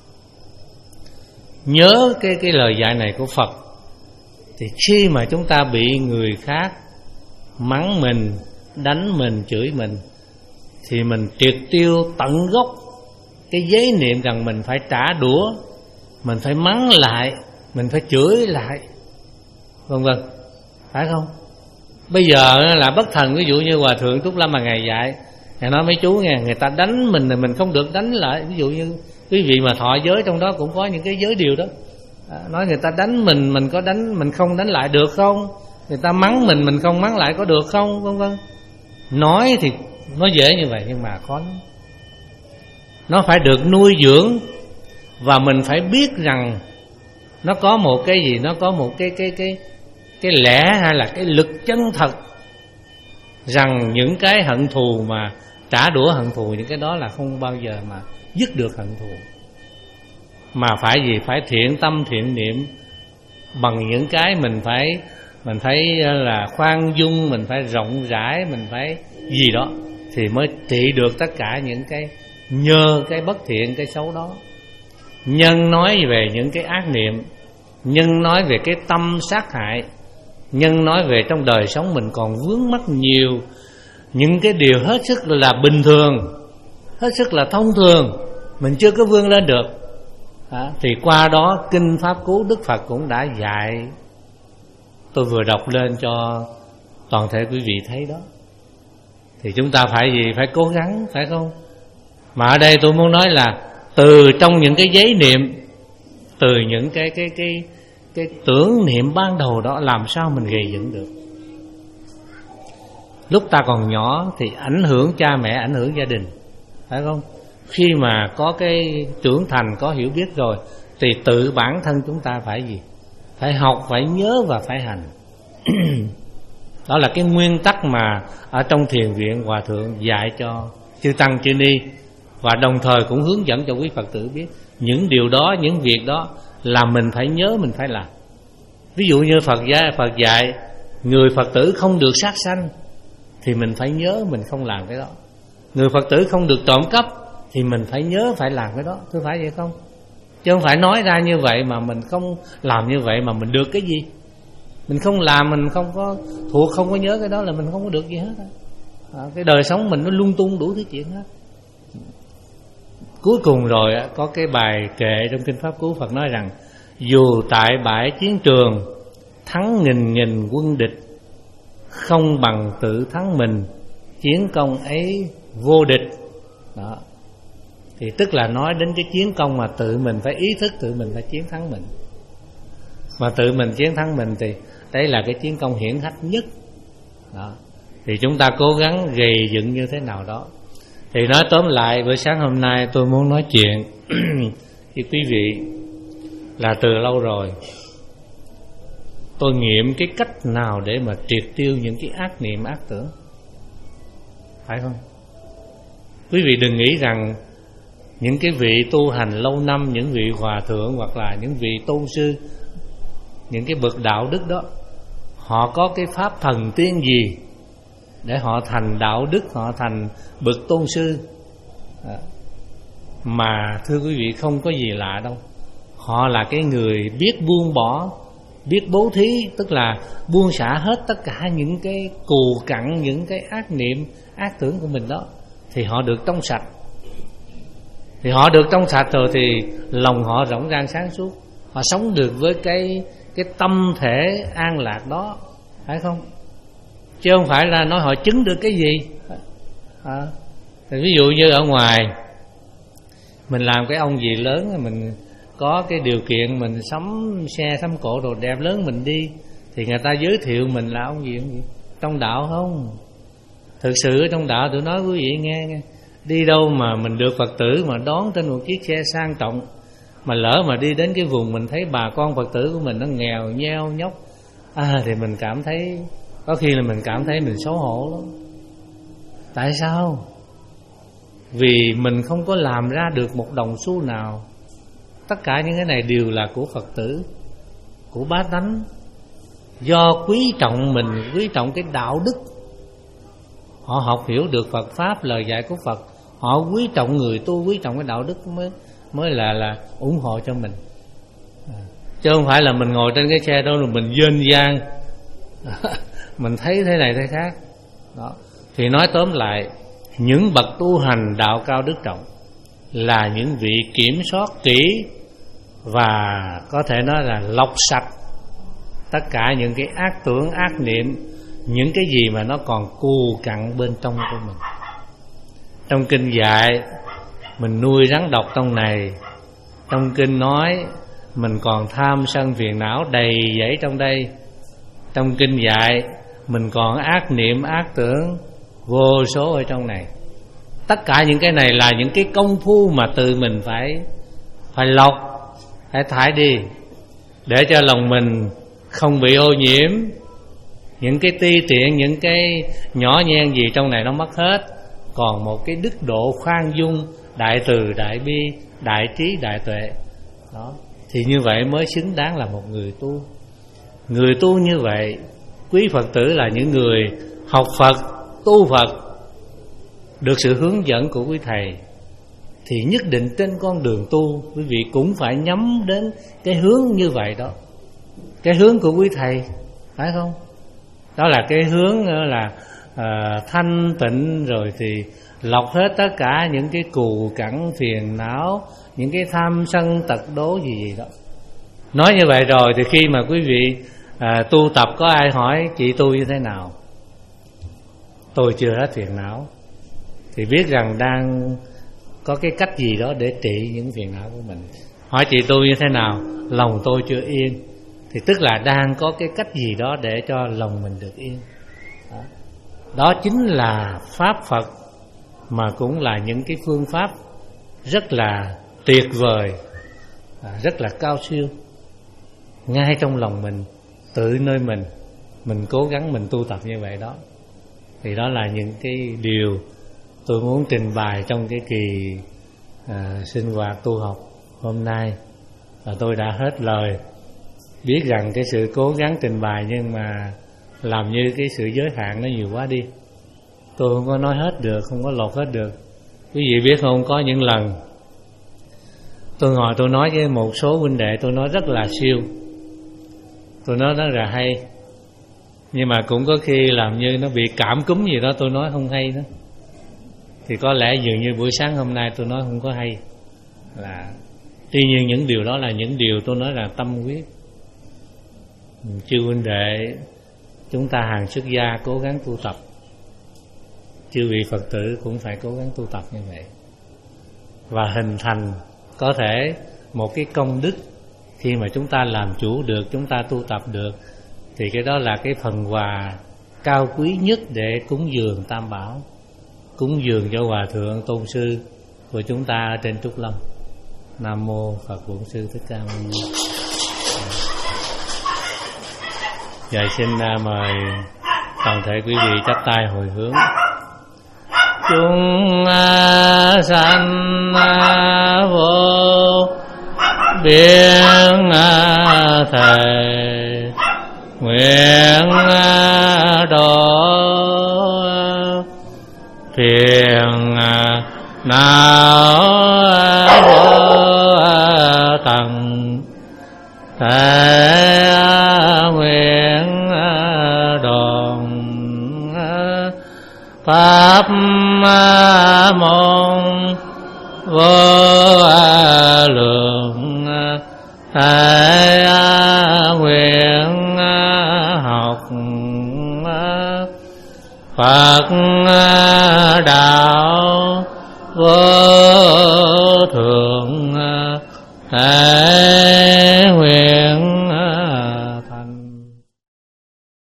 Nhớ cái, cái lời dạy này của Phật, thì khi mà chúng ta bị người khác mắng mình, đánh mình, chửi mình, thì mình triệt tiêu tận gốc cái giấy niệm rằng mình phải trả đũa, mình phải mắng lại, mình phải chửi lại, vân vân, phải không? Bây giờ là bất thần, ví dụ như Hòa Thượng Trúc Lâm mà Ngài dạy, Ngài nói mấy chú nghe, người ta đánh mình thì mình không được đánh lại. Ví dụ như quý vị mà thọ giới trong đó cũng có những cái giới điều đó, à, nói người ta đánh mình, mình có đánh, mình không đánh lại được không? Người ta mắng mình, mình không mắng lại có được không? Vân vân. Nói thì nó dễ như vậy, nhưng mà khó lắm. Nó phải được nuôi dưỡng, và mình phải biết rằng nó có một cái gì, nó có một cái cái cái cái lẽ hay là cái lực chân thật, rằng những cái hận thù mà trả đũa hận thù, những cái đó là không bao giờ mà dứt được hận thù. Mà phải gì? Phải thiện tâm thiện niệm, bằng những cái mình phải mình phải là khoan dung, mình phải rộng rãi, mình phải gì đó, thì mới trị được tất cả những cái nhơ, cái bất thiện, cái xấu đó. Nhân nói về những cái ác niệm, nhân nói về cái tâm sát hại, nhân nói về trong đời sống mình còn vướng mắc nhiều những cái điều hết sức là bình thường, hết sức là thông thường, mình chưa có vươn lên được. À, thì qua đó Kinh Pháp Cú Đức Phật cũng đã dạy. Tôi vừa đọc lên cho toàn thể quý vị thấy đó. Thì chúng ta phải gì? Phải cố gắng, phải không? Mà ở đây tôi muốn nói là từ trong những cái giấy niệm, từ những cái cái cái cái tưởng niệm ban đầu đó, làm sao mình gây dựng được. Lúc ta còn nhỏ thì ảnh hưởng cha mẹ, ảnh hưởng gia đình, phải không? Khi mà có cái trưởng thành, có hiểu biết rồi, thì tự bản thân chúng ta phải gì? Phải học, phải nhớ và phải hành. Đó là cái nguyên tắc mà ở trong thiền viện Hòa Thượng dạy cho chư tăng chư ni, và đồng thời cũng hướng dẫn cho quý Phật tử biết những điều đó, những việc đó là mình phải nhớ, mình phải làm. Ví dụ như Phật dạy, Phật dạy người Phật tử không được sát sanh, thì mình phải nhớ mình không làm cái đó. Người Phật tử không được trộm cắp, thì mình phải nhớ phải làm cái đó, tôi phải vậy không? Chứ không phải nói ra như vậy mà mình không làm như vậy mà mình được cái gì. Mình không làm, mình không có thuộc, không có nhớ cái đó là mình không có được gì hết. À, cái đời sống mình nó lung tung đủ thứ chuyện hết. Cuối cùng rồi có cái bài kệ trong Kinh Pháp Cú, Phật nói rằng dù tại bãi chiến trường thắng nghìn nghìn quân địch, không bằng tự thắng mình, chiến công ấy vô địch. Đó. Thì tức là nói đến cái chiến công mà tự mình phải ý thức, tự mình phải chiến thắng mình. mà tự mình chiến thắng mình, thì đấy là cái chiến công hiển hách nhất đó. Thì chúng ta cố gắng gầy dựng như thế nào đó. Thì nói tóm lại, bữa sáng hôm nay tôi muốn nói chuyện với quý vị là từ lâu rồi tôi nghiệm cái cách nào để mà triệt tiêu những cái ác niệm ác tưởng, phải không? Quý vị đừng nghĩ rằng những cái vị tu hành lâu năm, những vị hòa thượng hoặc là những vị tôn sư, những cái bậc đạo đức đó, họ có cái pháp thần tiên gì để họ thành đạo đức, họ thành bậc tôn sư. Mà thưa quý vị, không có gì lạ đâu. Họ là cái người biết buông bỏ, biết bố thí, tức là buông xả hết tất cả những cái cù cặn, những cái ác niệm, ác tưởng của mình đó, thì họ được trong sạch. Thì họ được trong sạch rồi thì lòng họ rộng rang sáng suốt, họ sống được với cái cái tâm thể an lạc đó, phải không? Chứ không phải là nói họ chứng được cái gì à. Thì ví dụ như ở ngoài mình làm cái ông gì lớn, mình có cái điều kiện mình sắm xe sắm cộ đồ đẹp lớn mình đi, thì người ta giới thiệu mình là ông gì ông gì trong đạo không? Thực sự ở trong đạo tôi nói quý vị nghe, nghe đi đâu mà mình được Phật tử mà đón trên một chiếc xe sang trọng, mà lỡ mà đi đến cái vùng mình thấy bà con Phật tử của mình nó nghèo nheo nhóc à, thì mình cảm thấy, có khi là mình cảm thấy mình xấu hổ lắm. Tại sao? Vì mình không có làm ra được một đồng xu nào. Tất cả những cái này đều là của Phật tử, của bá tánh. Do quý trọng mình, quý trọng cái đạo đức, họ học hiểu được Phật Pháp, lời dạy của Phật, họ quý trọng người tu, quý trọng cái đạo đức mới mới là là ủng hộ cho mình. Chứ không phải là mình ngồi trên cái xe đó rồi mình dên dang mình thấy thế này thế khác đó. Thì nói tóm lại, những bậc tu hành đạo cao đức trọng là những vị kiểm soát kỹ và có thể nói là lọc sạch tất cả những cái ác tưởng, ác niệm, những cái gì mà nó còn cù cặn bên trong của mình. Trong kinh dạy mình nuôi rắn độc trong này, trong kinh nói mình còn tham sân phiền não đầy dẫy trong đây, trong kinh dạy mình còn ác niệm ác tưởng vô số ở trong này. Tất cả những cái này là những cái công phu mà tự mình phải phải lọc, phải thải đi, để cho lòng mình không bị ô nhiễm. Những cái ti tiện, những cái nhỏ nhen gì trong này nó mất hết, còn một cái đức độ khoan dung, đại từ, đại bi, đại trí, đại tuệ đó. Thì như vậy mới xứng đáng là một người tu. Người tu như vậy, quý Phật tử là những người học Phật, tu Phật, được sự hướng dẫn của quý thầy, thì nhất định trên con đường tu quý vị cũng phải nhắm đến cái hướng như vậy đó. Cái hướng của quý thầy, phải không? Đó là cái hướng là uh, thanh tịnh, rồi thì lọc hết tất cả những cái cù cặn phiền não, những cái tham sân tật đố gì gì đó. Nói như vậy rồi thì khi mà quý vị uh, tu tập, có ai hỏi chị tu như thế nào, tôi chưa hết phiền não, thì biết rằng đang có cái cách gì đó để trị những phiền não của mình. Hỏi chị tu như thế nào, lòng tôi chưa yên, thì tức là đang có cái cách gì đó để cho lòng mình được yên đó. Đó chính là Pháp Phật, mà cũng là những cái phương pháp rất là tuyệt vời, rất là cao siêu. Ngay trong lòng mình, tự nơi mình, mình cố gắng mình tu tập như vậy đó. Thì đó là những cái điều tôi muốn trình bày trong cái kỳ à, sinh hoạt tu học hôm nay. Và tôi đã hết lời, biết rằng cái sự cố gắng trình bày nhưng mà làm như cái sự giới hạn nó nhiều quá đi, tôi không có nói hết được, không có lột hết được. Quý vị biết không, có những lần tôi ngồi tôi nói với một số huynh đệ, tôi nói rất là siêu, tôi nói rất là hay, nhưng mà cũng có khi làm như nó bị cảm cúm gì đó, tôi nói không hay đó. Thì có lẽ dường như buổi sáng hôm nay tôi nói không có hay là, tuy nhiên những điều đó là những điều tôi nói là tâm huyết. Chư huynh đệ chúng ta hàng xuất gia cố gắng tu tập, chư vị Phật tử cũng phải cố gắng tu tập như vậy, và hình thành có thể một cái công đức Khi mà chúng ta làm chủ được, chúng ta tu tập được, thì cái đó là cái phần quà cao quý nhất để cúng dường Tam Bảo, cúng dường cho Hòa Thượng Tôn Sư của chúng ta ở trên Trúc Lâm. Nam Mô Phật Bổn Sư Thích Ca Mâu Ni. Dạ, xin mời toàn thể quý vị chắp tay hồi hướng. Chúng sanh vô biên thề nguyện độ phiền não vô tận, thể nguyện đồn pháp môn vô lượng, thể nguyện học Phật đạo vô thượng, thể